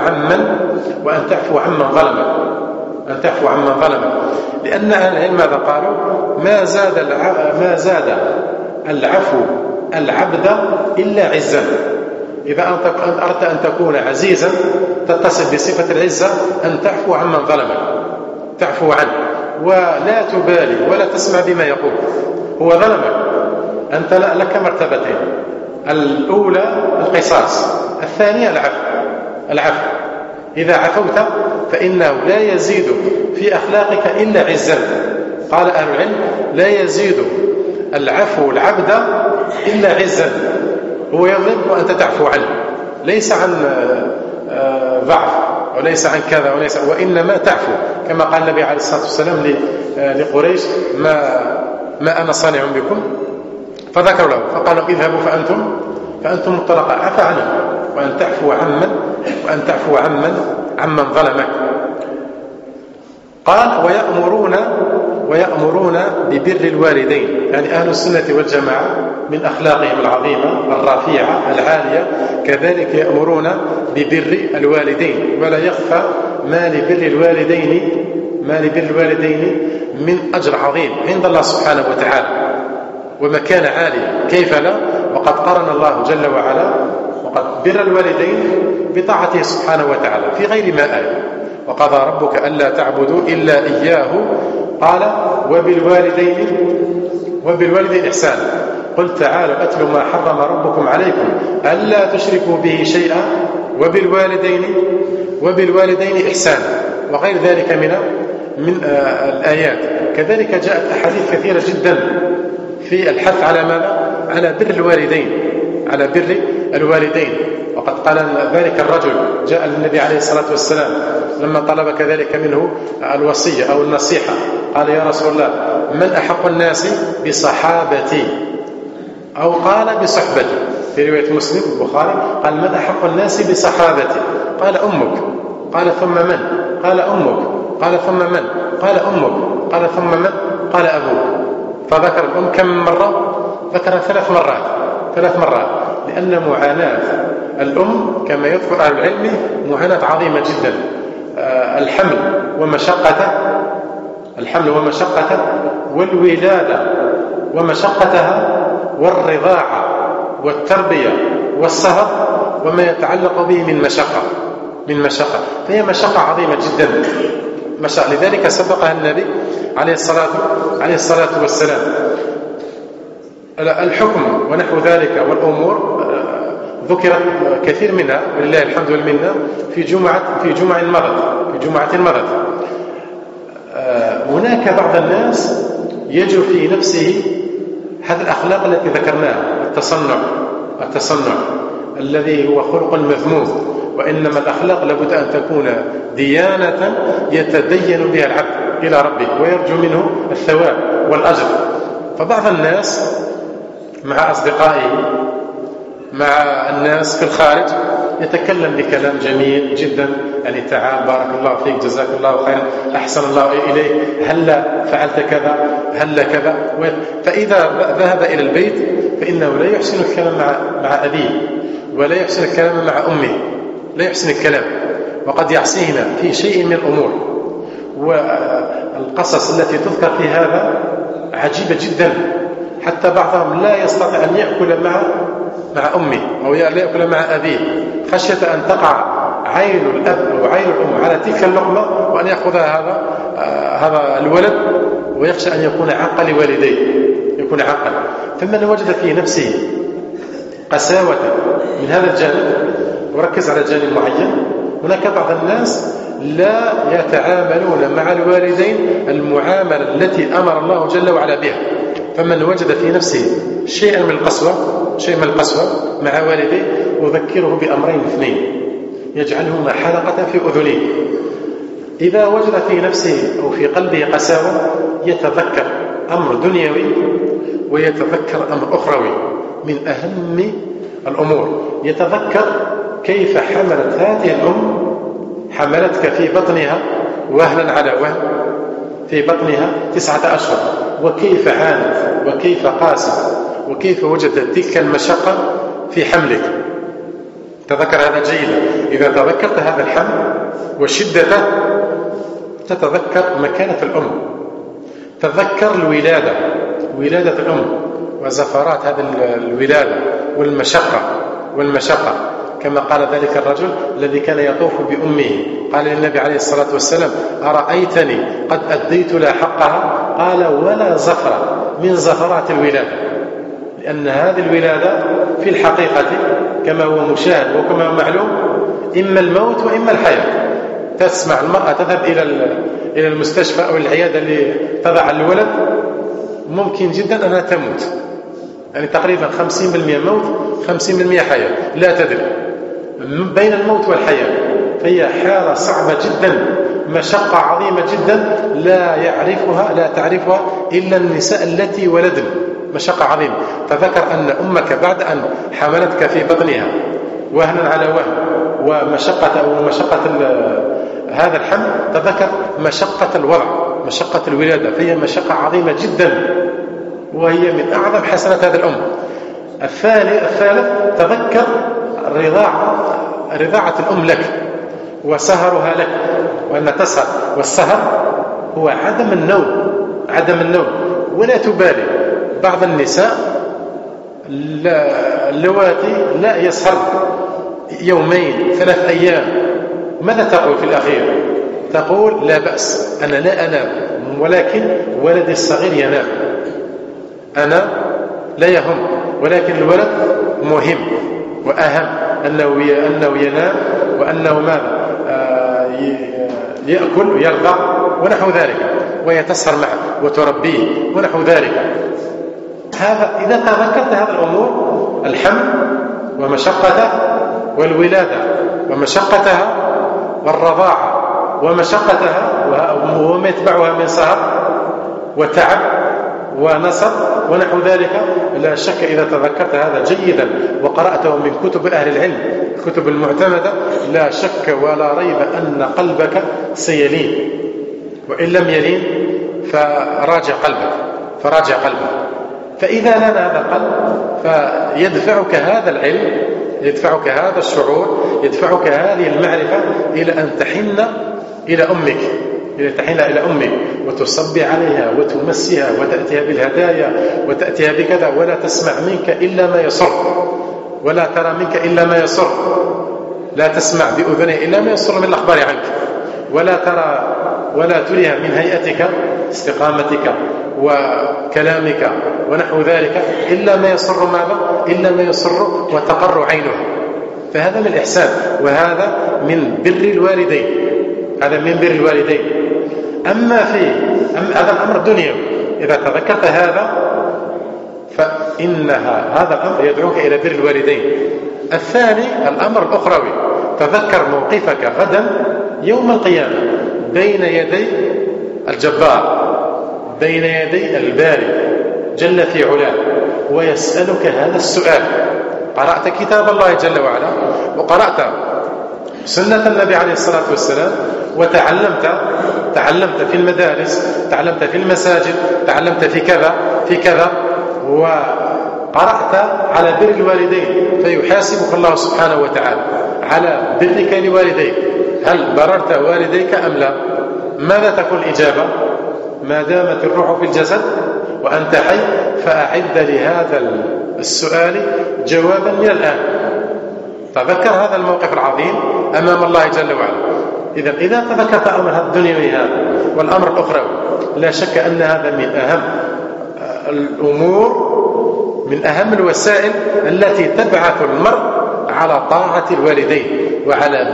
عمن ظلمك. لأن أهل العلم ماذا قالوا؟ ما زاد العفو العبد إلا عزا. إذا أردت أن تكون عزيزا تتصف بصفة العزة أن تعفو عمن ظلمك، تعفو عنه ولا تبالي ولا تسمع بما يقول. هو ظلمك، أنت لك مرتبتين، الأولى القصاص، الثانية العفو. إذا عفوت فإنه لا يزيد في أخلاقك إلا عزا. قال أهل العلم لا يزيد العفو العبد إلا عزا. هو يظلم وأنت تعفو عنه، ليس عن ضعف، وليس عن كذا وإنما تعفو، كما قال النبي عليه الصلاة والسلام لقريش ما أنا صانع بكم، فذكروا له فقالوا اذهبوا فأنتم مطلقاء، عفى عنهم، وأن تعفو عمن ظلمك. قال ويأمرون ببر الوالدين، يعني أهل السنة والجماعة من أخلاقهم العظيمة الرفيعة العالية كذلك يأمرون ببر الوالدين، ولا يخفى ما لبر الوالدين من أجر عظيم عند الله سبحانه وتعالى ومكانة عالية، كيف لا، وقد قرن الله جل وعلا وقد بر الوالدين بطاعته سبحانه وتعالى في غير ما آية. وقضى ربك ألا تعبدوا إلا إياه، قال وبالوالدين إحسانا. قل تعالوا أتل ما حرم ربكم عليكم ألا تشركوا به شيئا وبالوالدين إحسانا، وغير ذلك من الآيات. كذلك جاءت أحاديث كثيرة جدا في الحث على ماذا؟ على بر الوالدين. وقد قال ذلك الرجل جاء للنبي عليه الصلاة والسلام لما طلب كذلك منه الوصية أو النصيحة، قال يا رسول الله من أحق الناس بصحابتي، أو قال بصحبتي، في رواية مسلم البخاري قال من أحق الناس بصحابتي، قال أمك، قال ثم من؟ قال أمك، قال ثم من؟ قال أمك، قال ثم من؟ قال أبوك. فذكر الأم كم مرة؟ ذكرها 3 مرات، لأن معاناة الأم كما يذكر أهل العلم معاناة عظيمة جدا. الحمل ومشقته والولادة ومشقتها والرضاعة والتربية والصهر وما يتعلق به من مشقة، فهي مشقة عظيمة جدا. لذلك سبقها النبي عليه الصلاة والسلام. الحكم ونحو ذلك والأمور ذكرت كثير منها ولله الحمد والمنة في جمعة مضت. هناك بعض الناس يجد في نفسه هذه الأخلاق التي ذكرناها، التصنع الذي هو خلق مذموم، وإنما الأخلاق لابد أن تكون ديانة يتدين بها العبد إلى ربه ويرجو منه الثواب والأجر. فبعض الناس مع أصدقائه مع الناس في الخارج يتكلم بكلام جميل جدا، يعني تعال بارك الله فيك جزاك الله خيرا أحسن الله إليك هلا فعلت كذا هلا كذا. فإذا ذهب إلى البيت فإنه لا يحسن الكلام مع أبيه ولا يحسن الكلام مع أمه، لا يحسن الكلام، وقد يعصينا في شيء من الأمور. والقصص التي تذكر في هذا عجيبة جدا، حتى بعضهم لا يستطيع أن يأكل مع أمه أو لا يأكل مع أبيه خشية أن تقع عين الأب أو عين الأم على تلك اللقمة وأن يأخذها هذا الولد، ويخشى أن يكون عاقا لوالديه، يكون عاقا. فمن وجد في نفسه قساوة من هذا الجانب وركز على جانب معين، هناك بعض الناس لا يتعاملون مع الوالدين المعاملة التي أمر الله جل وعلا بها. فمن وجد في نفسه شيء من القسوة مع والديه يذكره بأمرين اثنين يجعلهما حلقة في أذنيه. إذا وجد في نفسه أو في قلبه قساوة يتذكر أمر دنيوي ويتذكر أمر أخروي من أهم الأمور. يتذكر كيف حملت هذه الأم، حملتك في بطنها وهلا على وهن في بطنها 9 أشهر، وكيف عانت وكيف قاست وكيف وجدت تلك المشقة في حملك. تذكر هذا جيدا. إذا تذكرت هذا الحمل وشدته تتذكر مكانة الأم، تذكر ولادة الأم وزفرات هذه الولادة والمشقة كما قال ذلك الرجل الذي كان يطوف بأمه، قال للنبي عليه الصلاة والسلام أرأيتني قد أديت لها حقها؟ قال ولا زفرة من زفرات الولادة، لأن هذه الولادة في الحقيقة كما هو مشاهد وكما هو معلوم إما الموت وإما الحياة. تسمع المرأة تذهب إلى المستشفى أو العيادة اللي تضع الولد، ممكن جدا أنها تموت، يعني تقريبا 50% موت 50% حياة، لا تدري بين الموت والحياة. فهي حالة صعبة جدا، مشقة عظيمة جدا لا تعرفها إلا النساء التي ولدن، مشقة عظيمة. تذكر أن أمك بعد أن حملتك في بطنها وهنا على وهن ومشقة هذا الحمل، تذكر مشقة الوضع، مشقة الولادة، فهي مشقة عظيمة جدا، وهي من أعظم حسنات هذا الأم. الثالث تذكر رضاعة الأم لك وسهرها لك، وأن تسهر، والسهر هو عدم النوم. ولا تبالي بعض النساء اللواتي لا يسهر 2 3 أيام، ماذا تقول في الأخير؟ تقول لا بأس، أنا لا أنام، ولكن ولدي الصغير ينام، أنا لا يهم، ولكن الولد مهم وأهم، أنه ينام، وأنه ماذا يأكل ويرضع ونحو ذلك، وهي تسهر معه وتربيه ونحو ذلك. هذا إذا تذكرت هذه الأمور، الحمل ومشقته، والولادة ومشقتها، والرضاعة ومشقتها وما يتبعها من سهر وتعب ونصب ونحو ذلك، لا شك إذا تذكرت هذا جيدا وقرأته من كتب أهل العلم، الكتب المعتمدة، لا شك ولا ريب أن قلبك سيلين، وإن لم يلين فراجع قلبك. فإذا لان هذا القلب فيدفعك هذا العلم، يدفعك هذا الشعور، يدفعك هذه المعرفة إلى أن تحن إلى أمك، وتصبي عليها وتمسيها وتأتيها بالهدايا وتأتيها بكذا، ولا تسمع منك إلا ما يسر، ولا ترى منك إلا ما يسر، لا تسمع بأذنه إلا ما يسر من الأخبار عنك، ولا ترى ولا تريها من هيئتك، استقامتك وكلامك ونحو ذلك، إلا ما يسر وتقر عينه. فهذا من الإحسان، وهذا من بر الوالدين. أما هذا الأمر الدنيوي، إذا تذكرت هذا فإن هذا الأمر يدعوك إلى بر الوالدين. الثاني الأمر الأخروي، تذكر موقفك غدا يوم القيامة بين يدي الجبار، بين يدي الباري جل في علاه، ويسألك هذا السؤال. قرأت كتاب الله جل وعلا، وقرأت سنة النبي عليه الصلاة والسلام، تعلمت في المدارس، تعلمت في المساجد، تعلمت في كذا، وقرأت على بر الوالدين، فيحاسبك الله سبحانه وتعالى على برك لوالديك، هل بررت والديك أم لا؟ ماذا تكون الإجابة؟ ما دامت الروح في الجسد وأنت حي فأعد لهذا السؤال جوابا من الآن. تذكر هذا الموقف العظيم أمام الله جل وعلا. إذا تذكرت أمر الدنيوي هذا والأمر الأخروي، لا شك أن هذا من أهم الأمور، من أهم الوسائل التي تبعث المرء على طاعة الوالدين وعلى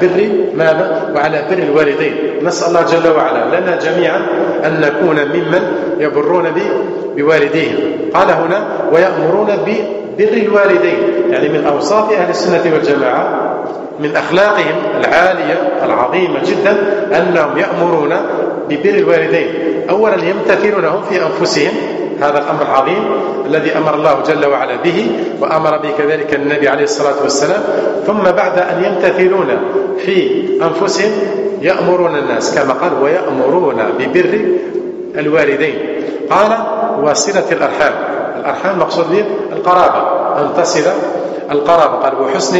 بر الوالدين. نسأل الله جل وعلا لنا جميعا أن نكون ممن يبرون بوالديهم. قال هنا ويأمرون ببر الوالدين، يعني من أوصاف أهل السنة والجماعة، من أخلاقهم العالية العظيمة جدا أنهم يأمرون ببر الوالدين. أولا يمتثلونهم في أنفسهم، هذا الأمر العظيم الذي أمر الله جل وعلا به، وأمر به كذلك النبي عليه الصلاة والسلام. ثم بعد أن يمتثلون في أنفسهم يأمرون الناس، كما قال ويأمرون ببر الوالدين. قال وصلة الأرحام مقصود به القرابة، أن تصل القرابة. قال وحسن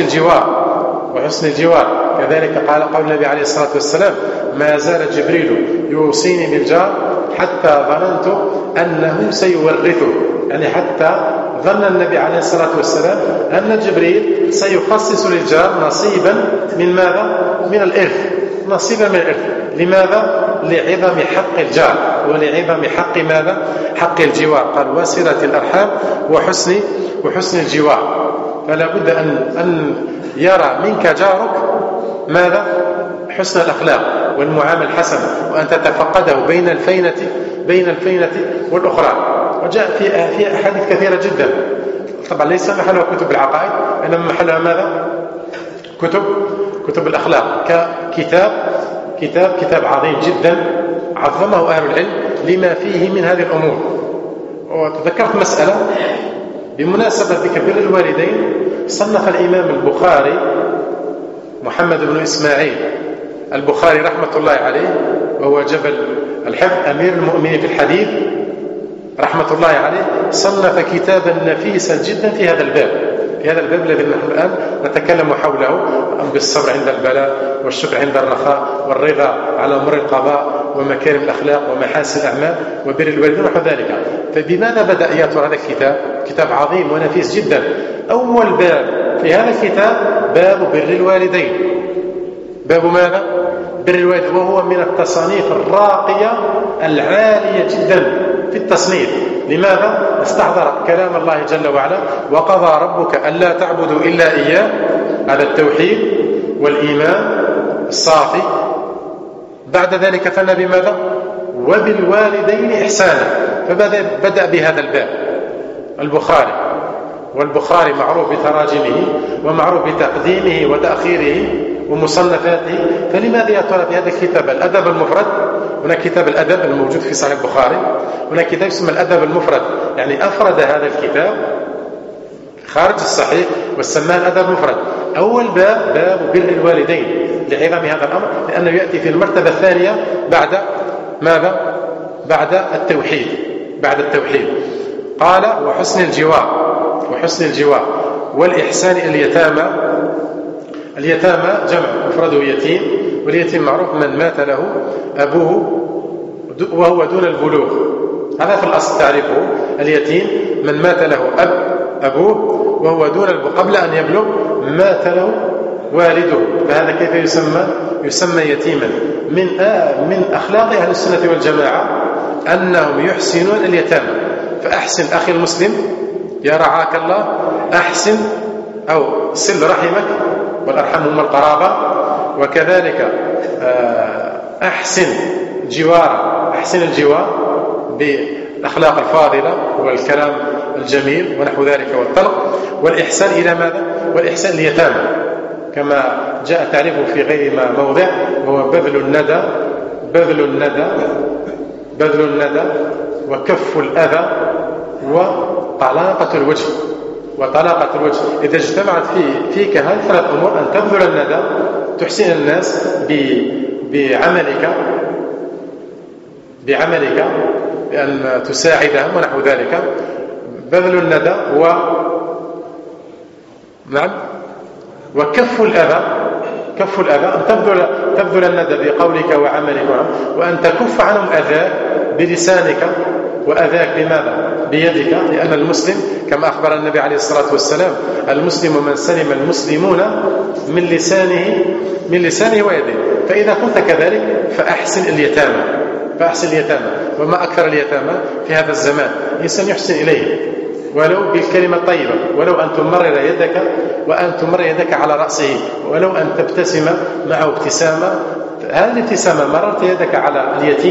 الجوار كذلك. قال قول النبي عليه الصلاة والسلام ما زال جبريل يوصيني بالجار حتى ظننت أنه سيورثه، يعني حتى ظن النبي عليه الصلاة والسلام أن جبريل سيخصص للجار نصيبا من ماذا؟ من الإرث، نصيبا من الإرث. لماذا؟ لعظم حق الجار ولعظم حق ماذا؟ حق الجوار. قال وصلة الأرحام وحسن الجوار. فلا بد أن يرى منك جارك ماذا؟ حسن الأخلاق والمعامل الحسنة، وأن تتفقده بين الفينة والأخرى. وجاء في أحاديث كثيرة جدا، طبعا ليس محلها كتب العقائد، إنما محلها ماذا؟ كتب الأخلاق كتاب عظيم جدا عظمه أهل العلم لما فيه من هذه الأمور. وتذكرت مسألة بمناسبة ذكر بر الوالدين. صنف الإمام البخاري محمد بن إسماعيل البخاري رحمة الله عليه، وهو جبل الحفظ أمير المؤمنين في الحديث رحمة الله عليه، صنف كتابا نفيسا جدا في هذا الباب الذي نحن الآن نتكلم حوله، بالصبر عند البلاء والشكر عند الرخاء والرضا على أمور القضاء ومكارم الأخلاق ومحاسن الأعمال وبر الوالدين ونحو ذلك. فبماذا بدأ يأتي هذا الكتاب؟ كتاب عظيم ونفيس جدا. أول باب في هذا الكتاب باب بر الوالدين. باب ماذا؟ بر الوالدين، وهو من التصانيف الراقية العالية جدا في التصنيف. لماذا؟ استحضر كلام الله جل وعلا: وقضى ربك ألا تعبدوا إلا إياه، هذا التوحيد والإيمان الصافي. بعد ذلك ثنى بماذا؟ وبالوالدين إحسانا. فبدأ بهذا الباب البخاري، والبخاري معروف بتراجمه ومعروف بتقديمه وتأخيره ومصنفاته. فلماذا يا ترى في هذا الكتاب الأدب المفرد؟ هناك كتاب الأدب الموجود في صحيح البخاري، هناك كتاب اسمه الأدب المفرد، يعني أفرد هذا الكتاب خارج الصحيح وسماه الأدب المفرد. أول باب بر الوالدين لعظم هذا الأمر، لأنه يأتي في المرتبة الثانية بعد ماذا؟ بعد التوحيد. قال: وحسن الجوار والإحسان اليتامى جمع مفرده يتيم، واليتيم معروف من مات له أبوه وهو دون البلوغ. هذا في الأصل تعرفه. اليتيم من مات له أبوه وهو دون البلوغ، قبل أن يبلغ مات له والده، فهذا كيف يسمى يتيما. من أخلاق أهل السنة والجماعة أنهم يحسنون اليتامى. فأحسن أخي المسلم يا رعاك الله، أحسن أو صل رحمك، والأرحم هم القرابة. وكذلك أحسن الجوار بالأخلاق الفاضلة والكلام الجميل ونحو ذلك والطلق. والإحسان إلى ماذا؟ والإحسان اليتامى كما جاء تعريفه في غير ما موضع، وهو بذل الندى وكف الأذى وطلاقة الوجه. إذا اجتمعت فيك هذه ثلاث أمور: أن تبذل الندى، تحسن الناس بعملك بأن تساعدهم ونحو ذلك، بذل الندى وكف الأذى، أن تبذل الندى بقولك وعملك، وأن تكف عنهم أذاك بلسانك، وأذاك بماذا؟ بيدك. لأن المسلم كما أخبر النبي عليه الصلاة والسلام: المسلم من سلم المسلمون من لسانه ويده. فإذا كنت كذلك فأحسن اليتامى. وما أكثر اليتامى في هذا الزمان. إنسان يحسن إليه ولو بالكلمة الطيبة، ولو أن تمرر يدك على رأسه، ولو أن تبتسم معه ابتسامة. هذه الابتسامة مررت يدك على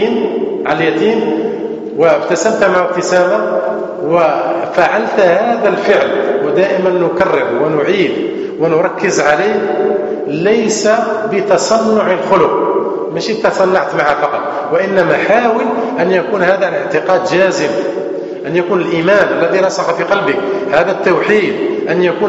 اليتيم وابتسمت معه ابتسامة وفعلت هذا الفعل، ودائما نكرر ونعيد ونركز عليه، ليس بتصنع الخلق، مش تصنعت معه فقط، وإنما حاول أن يكون هذا الاعتقاد جازم، أن يكون الإيمان الذي رسخ في قلبك، هذا التوحيد، أن يكون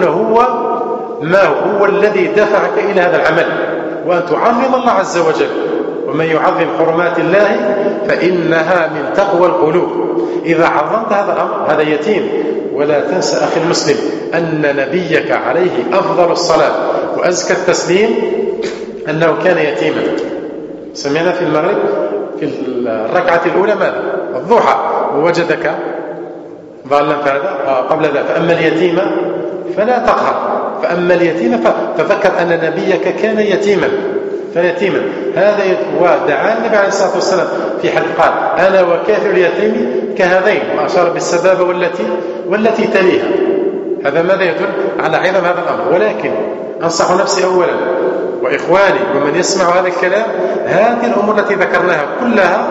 هو الذي دفعك إلى هذا العمل، وأن تعظم الله عز وجل. ومن يعظم حرمات الله فإنها من تقوى القلوب. إذا عظمت هذا الأمر، هذا يتيم. ولا تنسى أخي المسلم أن نبيك عليه أفضل الصلاة وأزكى التسليم أنه كان يتيما. سمعنا في المغرب في الركعة الأولى ماذا؟ الضحى: ووجدك ضالا فهذا قبل ذلك: فأما اليتيم فلا تقهر. فأما اليتيم ففكر أن نبيك كان يتيما فيتيما. هذا ودعا النبي عليه الصلاة والسلام في حد قال: أنا وكافر اليتيم كهذين، وأشار بالسبابة والتي تليها. هذا ماذا يدل على عظم هذا الأمر. ولكن أنصح نفسي أولا وإخواني ومن يسمع هذا الكلام، هذه الأمور التي ذكرناها كلها: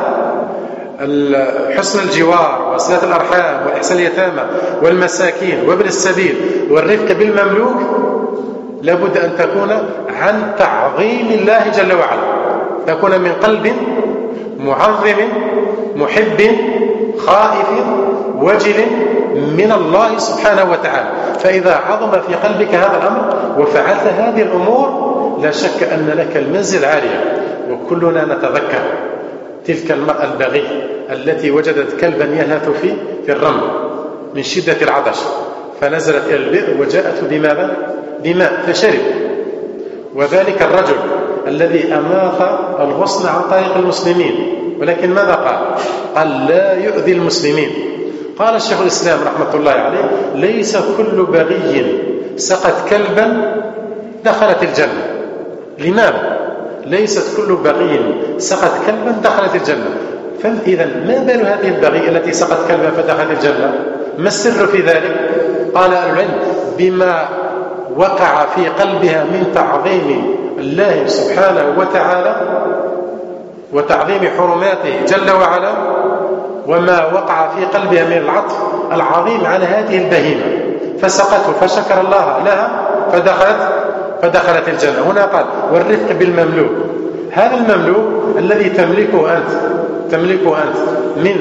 حسن الجوار وصلة الأرحام وإحسان اليتامى والمساكين وابن السبيل والرفق بالمملوك، لابد أن تكون عن تعظيم الله جل وعلا، تكون من قلب معظم محب خائف وجل من الله سبحانه وتعالى. فإذا عظم في قلبك هذا الأمر وفعلت هذه الأمور لا شك أن لك المنزل العالية. وكلنا نتذكر تلك المرأة البغية التي وجدت كلبا يلهث في الرمل من شدة العطش، فنزلت إلى البئر وجاءت بماذا؟ بماء فشرب. وذلك الرجل الذي أماط الغصن عن طريق المسلمين، ولكن ماذا قال؟ قال لا يؤذي المسلمين. قال الشيخ الإسلام رحمة الله عليه ليس كل بغي سقت كلبا دخلت الجنة. لماذا؟ ليست كل بغي سقت كلبا دخلت الجنة. فإذا ما بال هذه البغي التي سقت كلبا فدخلت الجنة؟ ما السر في ذلك؟ قال العلم بما وقع في قلبها من تعظيم الله سبحانه وتعالى وتعظيم حرماته جل وعلا، وما وقع في قلبها من العطف العظيم على هذه البهيمة فسقته فشكر الله لها فدخلت الجنة. هنا قال والرفق بالمملوك. هذا المملوك الذي تملكه أنت من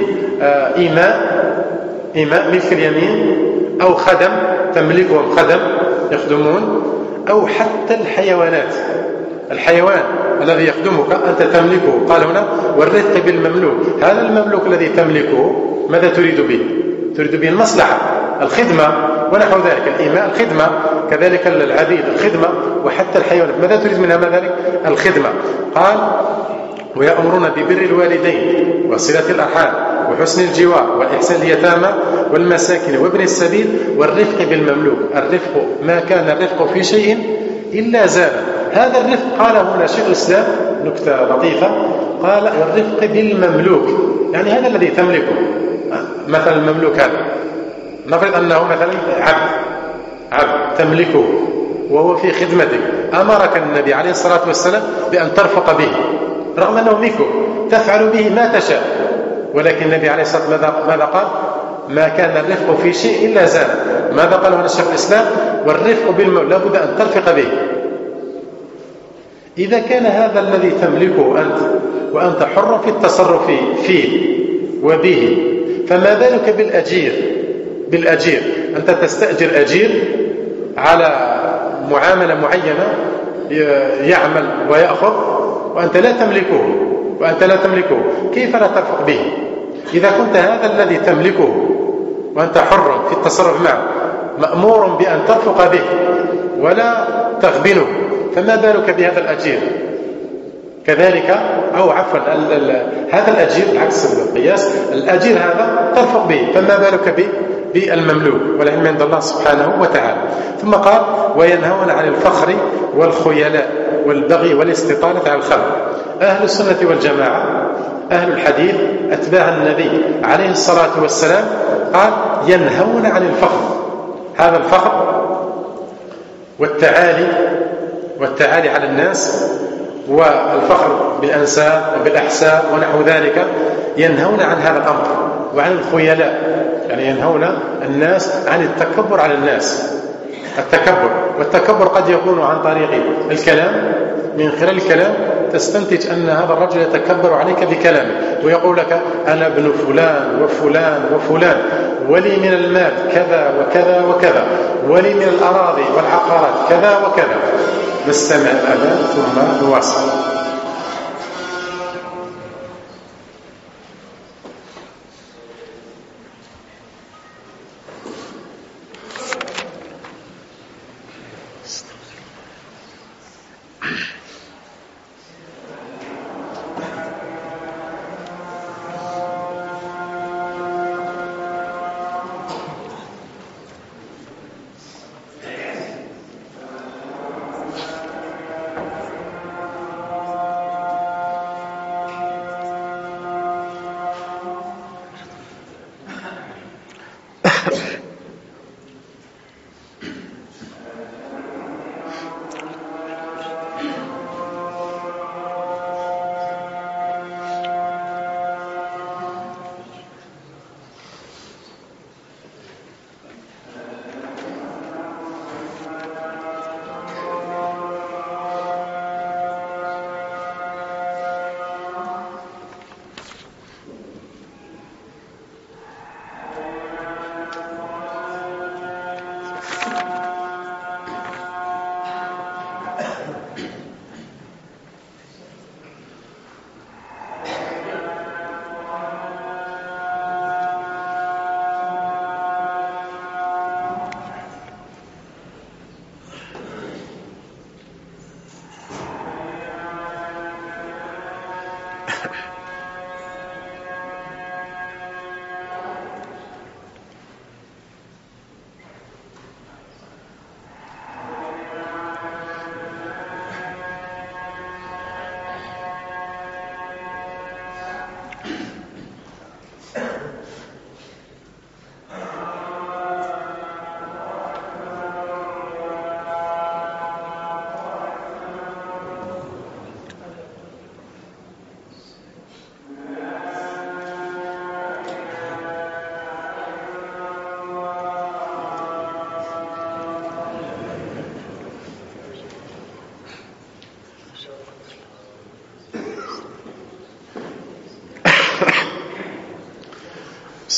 إيماء ملك اليمين، أو خدم تملكهم خدم يخدمون، أو حتى الحيوان الذي يخدمك أنت تملكه. قال هنا والرفق بالمملوك. هذا المملوك الذي تملكه ماذا تريد به؟ تريد به المصلحة، الخدمة ونحو ذلك. الإيماء الخدمة، كذلك العبيد الخدمة، وحتى الحيوانات ماذا تريد منها؟ ذلك الخدمة. قال ويأمرون ببر الوالدين وصلة الأرحام وحسن الجوار والإحسان اليتامى والمساكين وابن السبيل والرفق بالمملوك. الرفق ما كان الرفق في شيء إلا زاده. هذا الرفق قال هنا شيخ الإسلام نكتة لطيفة، قال الرفق بالمملوك، يعني هذا الذي تملكه. مثلا المملوك هذا نفرض أنه مثلا عبد تملكه وهو في خدمتك، أمرك النبي عليه الصلاة والسلام بأن ترفق به رغم أنه ملكه، تفعل به ما تشاء، ولكن النبي عليه الصلاة والسلام ماذا قال؟ ما كان الرفق في شيء إلا زانه. ماذا قال هنا الشيخ الإسلام؟ والرفق بالمولى لابد أن ترفق به. إذا كان هذا الذي تملكه أنت وأنت حر في التصرف فيه وبه، فما بالك بالأجير؟ أنت تستأجر أجير على معاملة معينة يعمل ويأخذ وأنت لا تملكه، كيف لا ترفق به؟ إذا كنت هذا الذي تملكه وأنت حر في التصرف معه مأمور بأن ترفق به ولا تغبنه، فما بالك بهذا الأجير؟ كذلك أو عفوا هذا الأجير عكس القياس، الأجير هذا ترفق به، فما بالك بالمملوك؟ والعلم عند الله سبحانه وتعالى. ثم قال وينهون عن الفخر والخيلاء والبغي والاستطالة على الخلق. أهل السنة والجماعة أهل الحديث أتباع النبي عليه الصلاة والسلام قال ينهون عن الفخر، هذا الفخر والتعالي على الناس والفخر بالأنساب وبالأحساب ونحو ذلك، ينهون عن هذا الأمر. وعن الخيلاء يعني ينهون الناس عن التكبر على الناس. والتكبر قد يكون عن طريق الكلام، من خلال الكلام تستنتج أن هذا الرجل يتكبر عليك بكلامه ويقول لك أنا ابن فلان وفلان وفلان، ولي من المال كذا وكذا وكذا، ولي من الأراضي والعقارات كذا وكذا. نستمع الآن ثم نواصل.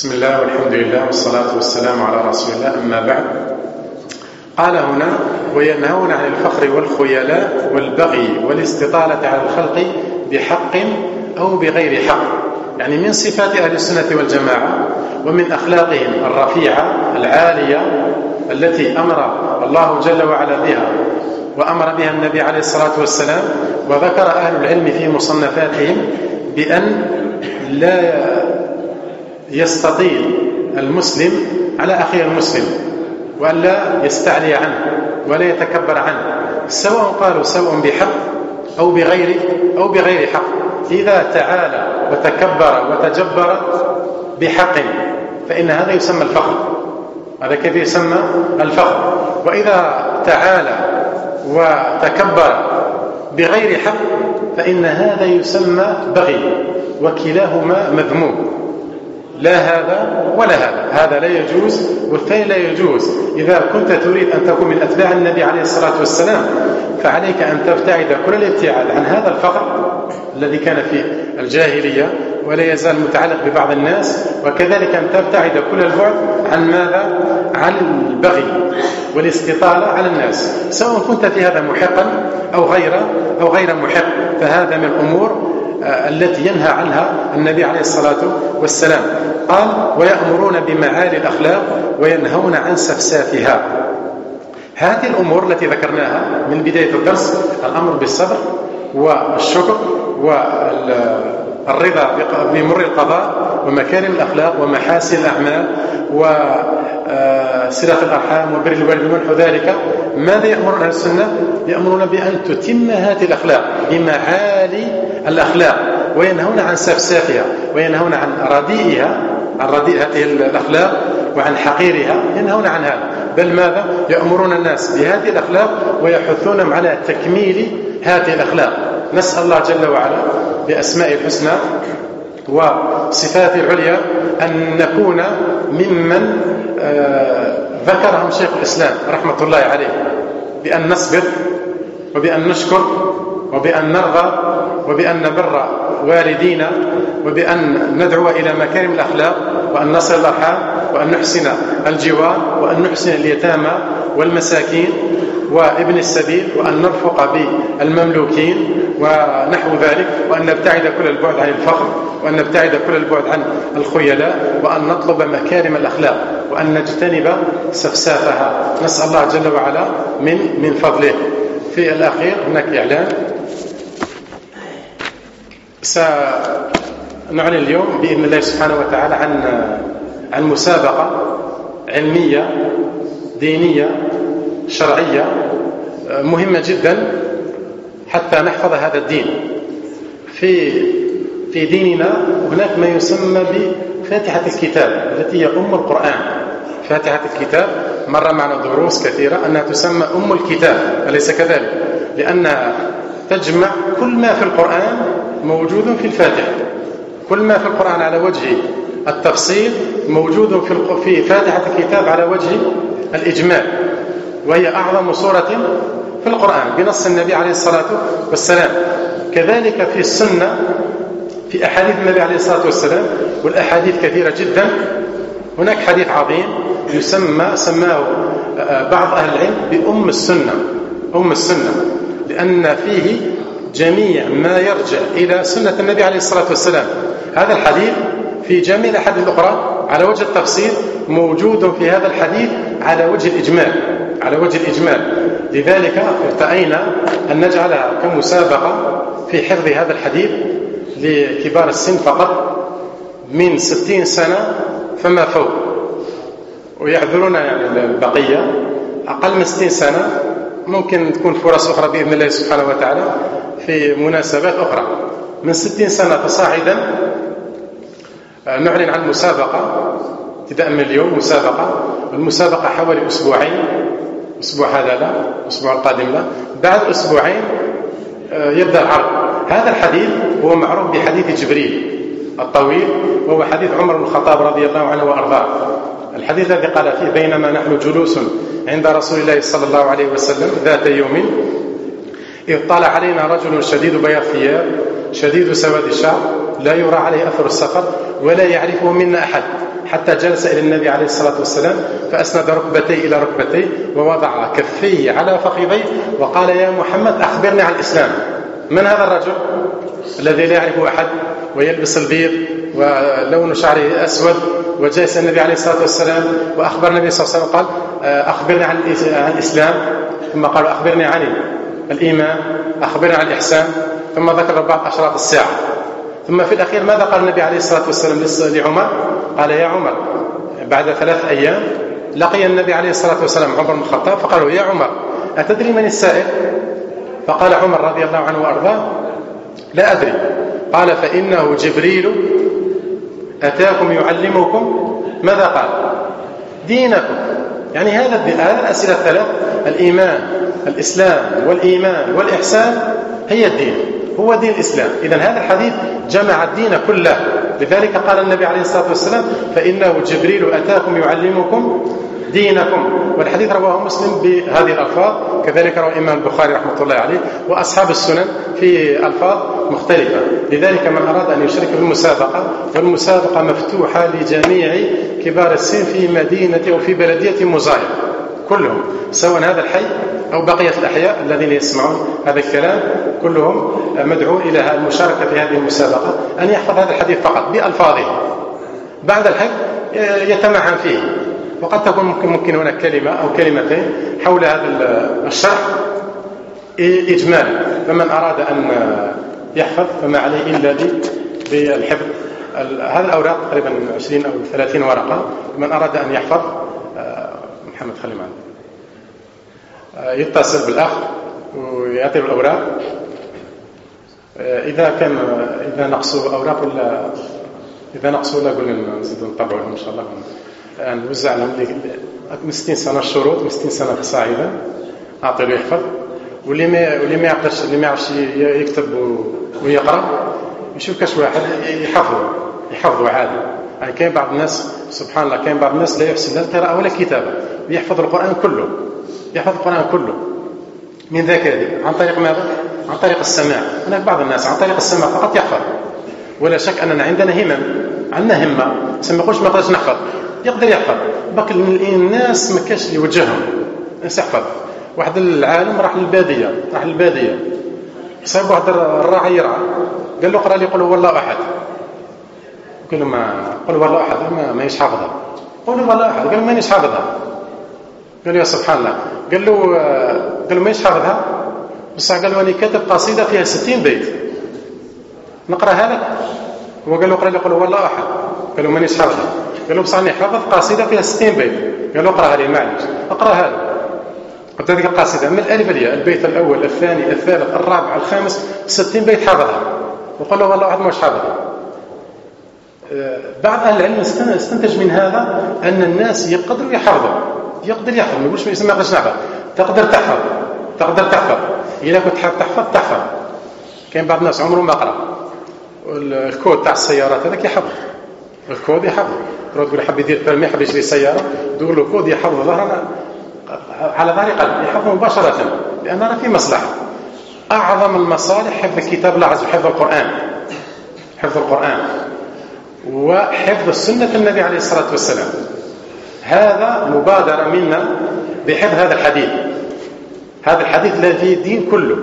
بسم الله والحمد لله والصلاة والسلام على رسول الله، أما بعد. قال هنا: وينهون عن الفخر والخيلاء والبغي والاستطالة على الخلق بحق أو بغير حق، يعني من صفات أهل السنة والجماعة ومن أخلاقهم الرفيعة العالية التي أمر الله جل وعلا بها وأمر بها النبي عليه الصلاة والسلام. وذكر أهل العلم في مصنفاتهم بأن لا يستطيل المسلم على أخيه المسلم، وأن لا يستعلي عنه ولا يتكبر عنه، سواء قالوا سواء بحق أو بغير حق. إذا تعالى وتكبر وتجبر بحق فإن هذا يسمى الفخر، هذا كيف يسمى الفخر. وإذا تعالى وتكبر بغير حق فإن هذا يسمى بغي، وكلاهما مذموم، لا هذا ولا هذا، هذا لا يجوز والثاني لا يجوز. إذا كنت تريد أن تكون من أتباع النبي عليه الصلاة والسلام فعليك أن تبتعد كل الابتعاد عن هذا الفخر الذي كان في الجاهلية ولا يزال متعلق ببعض الناس، وكذلك أن تبتعد كل البعد عن ماذا؟ عن البغي والاستطالة على الناس، سواء كنت في هذا محقا أو غير محق. فهذا من الأمور التي ينهى عنها النبي عليه الصلاة والسلام. قال: ويأمرون بمعالي الأخلاق وينهون عن سفسافها. هذه الأمور التي ذكرناها من بداية الدرس: الأمر بالصبر والشكر والرضا بمر القضاء ومكارم الأخلاق ومحاسن الأعمال وصلة الأرحام وبر الوالدين ونحو ذلك. ماذا يأمرون أهل السنة؟ يأمرون بأن تتم هذه الأخلاق بمعالي الأخلاق، وينهون عن سفسافها، وينهون عن رديء هذه الأخلاق وعن حقيرها، ينهون عن هذا. بل ماذا؟ يأمرون الناس بهذه الأخلاق ويحثونهم على تكميل هذه الأخلاق. نسأل الله جل وعلا بأسماء الحسنى وصفات العليا أن نكون ممن ذكرهم شيخ الإسلام رحمة الله عليه، بأن نصبر وبأن نشكر وبأن نرضى وبأن نبر والدينا وبأن ندعو إلى مكارم الأخلاق وأن نصل الأرحام وأن نحسن الجوار وأن نحسن اليتامى والمساكين وابن السبيل وأن نرفق بالمملوكين ونحو ذلك، وأن نبتعد كل البعد عن الفخر وأن نبتعد كل البعد عن الخيلاء وأن نطلب مكارم الأخلاق وأن نجتنب سفسافها. نسأل الله جل وعلا من فضله. في الأخير هناك إعلان، سنعلن اليوم بإذن الله سبحانه وتعالى عن مسابقة علمية دينية شرعية مهمة جدا حتى نحفظ هذا الدين. في ديننا هناك ما يسمى بفاتحة الكتاب التي هي أم القرآن. فاتحة الكتاب مر معنا دروس كثيرة أنها تسمى أم الكتاب، أليس كذلك؟ لأنها تجمع كل ما في القرآن موجود في الفاتحة، كل ما في القرآن على وجه التفصيل موجود في فاتحة الكتاب على وجه الإجمال، وهي أعظم سورة في القرآن بنص النبي عليه الصلاة والسلام. كذلك في السنة في أحاديث النبي عليه الصلاة والسلام، والأحاديث كثيرة جدا. هناك حديث عظيم سماه بعض أهل العلم بأم السنة، أم السنة، لأن فيه جميع ما يرجع إلى سنة النبي عليه الصلاة والسلام. هذا الحديث في جميع الأحاديث الأخرى على وجه التفصيل موجود في هذا الحديث على وجه الإجمال. لذلك ارتأينا أن نجعلها كمسابقة في حفظ هذا الحديث لكبار السن فقط من 60 سنة فما فوق، ويعذرون يعني البقية أقل من 60 سنة. ممكن تكون فرص أخرى بإذن الله سبحانه وتعالى في مناسبات أخرى. من 60 سنة فصاعدا نعلن عن مسابقة ابتداء من اليوم. المسابقة حوالي أسبوعين، أسبوع هذا لا، أسبوع القادم لا، بعد أسبوعين يبدأ العرض. هذا الحديث هو معروف بحديث جبريل الطويل، وهو حديث عمر بن الخطاب رضي الله عنه وأرضاه. الحديث الذي قال فيه: بينما نحن جلوس عند رسول الله صلى الله عليه وسلم ذات يوم إذ طلع علينا رجل شديد بياض ثياب شديد سواد الشعر لا يرى عليه أثر السفر ولا يعرفه منا أحد حتى جلس إلى النبي عليه الصلاة والسلام فأسند ركبتيه إلى ركبتيه ووضع كفيه على فخذيه وقال: يا محمد أخبرني عن الإسلام. من هذا الرجل الذي لا يعرفه أحد ويلبس البيض ولون شعره أسود وجلس النبي عليه الصلاة والسلام وأخبر النبي صلى الله عليه وسلم قال: أخبرني عن الإسلام، ثم قال: أخبرني عن الإيمان، أخبرني عن الإحسان، ثم ذكر بعض أشراط الساعة. ثم في الأخير ماذا قال النبي عليه الصلاة والسلام لعمر؟ قال: يا عمر، بعد 3 أيام لقي النبي عليه الصلاة والسلام عمر بن الخطاب فقالوا: يا عمر، أتدري من السائل؟ فقال عمر رضي الله عنه وأرضاه: لا أدري. قال: فإنه جبريل أتاكم يعلمكم ماذا قال؟ دينكم. يعني هذه الأسئلة الثلاث: الإيمان، الإسلام والإيمان والإحسان، هي الدين، هو دين الإسلام. إذن هذا الحديث جمع الدين كله. لذلك قال النبي عليه الصلاة والسلام: فإنه جبريل أتاكم يعلمكم دينكم. والحديث رواه مسلم بهذه الألفاظ، كذلك رواه الإمام البخاري رحمة الله عليه وأصحاب السنن في ألفاظ مختلفة. لذلك من أراد أن يشارك في المسابقة، والمسابقة مفتوحة لجميع كبار السن في مدينة أو في بلدية مزايا كلهم، سواء هذا الحي أو بقية الأحياء الذين يسمعون هذا الكلام، كلهم مدعون إلى المشاركة في هذه المسابقة، أن يحفظ هذا الحديث فقط بألفاظه. بعد الحج يتمعن فيه، وقد تكون ممكن هناك كلمة أو كلمتين حول هذا الشرح إجمالا. فمن أراد أن يحفظ فما عليه إلا بالحفظ. هذا الأوراق تقريبا 20 أو 30 ورقة. من أراد أن يحفظ، محمد خلي معنا، يتصل بالأخ ويعطي الأوراق. إذا نقصوا أوراق ولا إذا نقصوا لا قلنا نزيد نطبعهم إن شاء الله. نوزع لهم من 60 سنة الشروط، من 60 سنة فصاعدا أعطي له يحفظ. واللي ما يقدرش، اللي ما يعرفش يكتب ويقرأ، يشوف كاش واحد يحفظه عادي. يعني كاين بعض الناس سبحان الله، كاين بعض الناس لا يحسن لا القراءة ولا الكتابة، يحفظ القرآن كله، يحفظ القرآن كله من ذاكرته. عن طريق ماذا؟ عن طريق السماع. هناك بعض الناس عن طريق السماع فقط يحفظ. ولا شك أننا عندنا عندنا همة، ما يقولش ما قدرش نحفظ، يقدر يحفظ. باقي الناس ما كاش اللي يوجههم الناس يحفظ. واحد العالم راح للبادية صايب واحد الراعي يرعى، قال له: اقرأ لي قل هو الله أحد. قال له: ما قل هو الله أحد ما يش حافظها. قل هو الله أحد. قال له: مانيش حافظها. قال له: يا سبحان الله. قال له: مانيش حافظها. بصح قال له: أنا كاتب قصيدة فيها 60 بيت، نقرأها لك. هو قال له: اقرأ لي قل هو الله أحد. قال له: مانيش حافظها. قال له: بصح أنا حافظ قصيدة فيها 60 بيت. قال له: اقرأها لي معلش. اقرأها له. قلت هذه القصيدة من الألف إلى البيت الأول الثاني الثالث الرابع الخامس 60 بيت حافظها، وقال له: والله واحد مش حافظها. بعض أهل العلم استنتج من هذا أن الناس يقدروا يحفظوا، يقدر يحفظ، ما يقولش ما يقدرش نحفظ، تقدر تحفظ. إذا كنت حاب تحفظ. كاين بعض الناس عمره ما قرأ الكود تاع السيارات، هذاك يحفظ الكود، يحفظ. تقول حاب يدير برمي، حاب يشري سيارة، تقول له كود يحفظ ظهرنا على ظهر قلب، يحفظه مباشرة، لأن هذا في مصلحة. أعظم المصالح حفظ كتاب الله عز وجل، حفظ القرآن وحفظ السنة النبي عليه الصلاة والسلام. هذا مبادرة منا بحفظ هذا الحديث الذي الدين كله.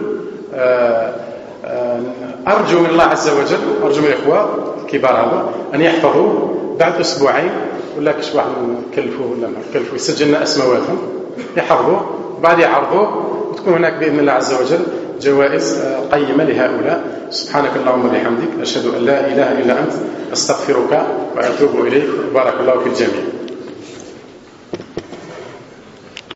أرجو من الله عز وجل، أرجو من الإخوة الكبار هذا أن يحفظوه بعد أسبوعين، ولا كش واحد نكلفوه يسجل لنا أسماواتهم، يحفظوه وبعد يعرضوه، وتكون هناك بإذن الله عز وجل جوائز قيمة لهؤلاء. سبحانك اللهم وبحمدك، أشهد أن لا إله إلا أنت، أستغفرك وأتوب إليك. بارك الله في الجميع.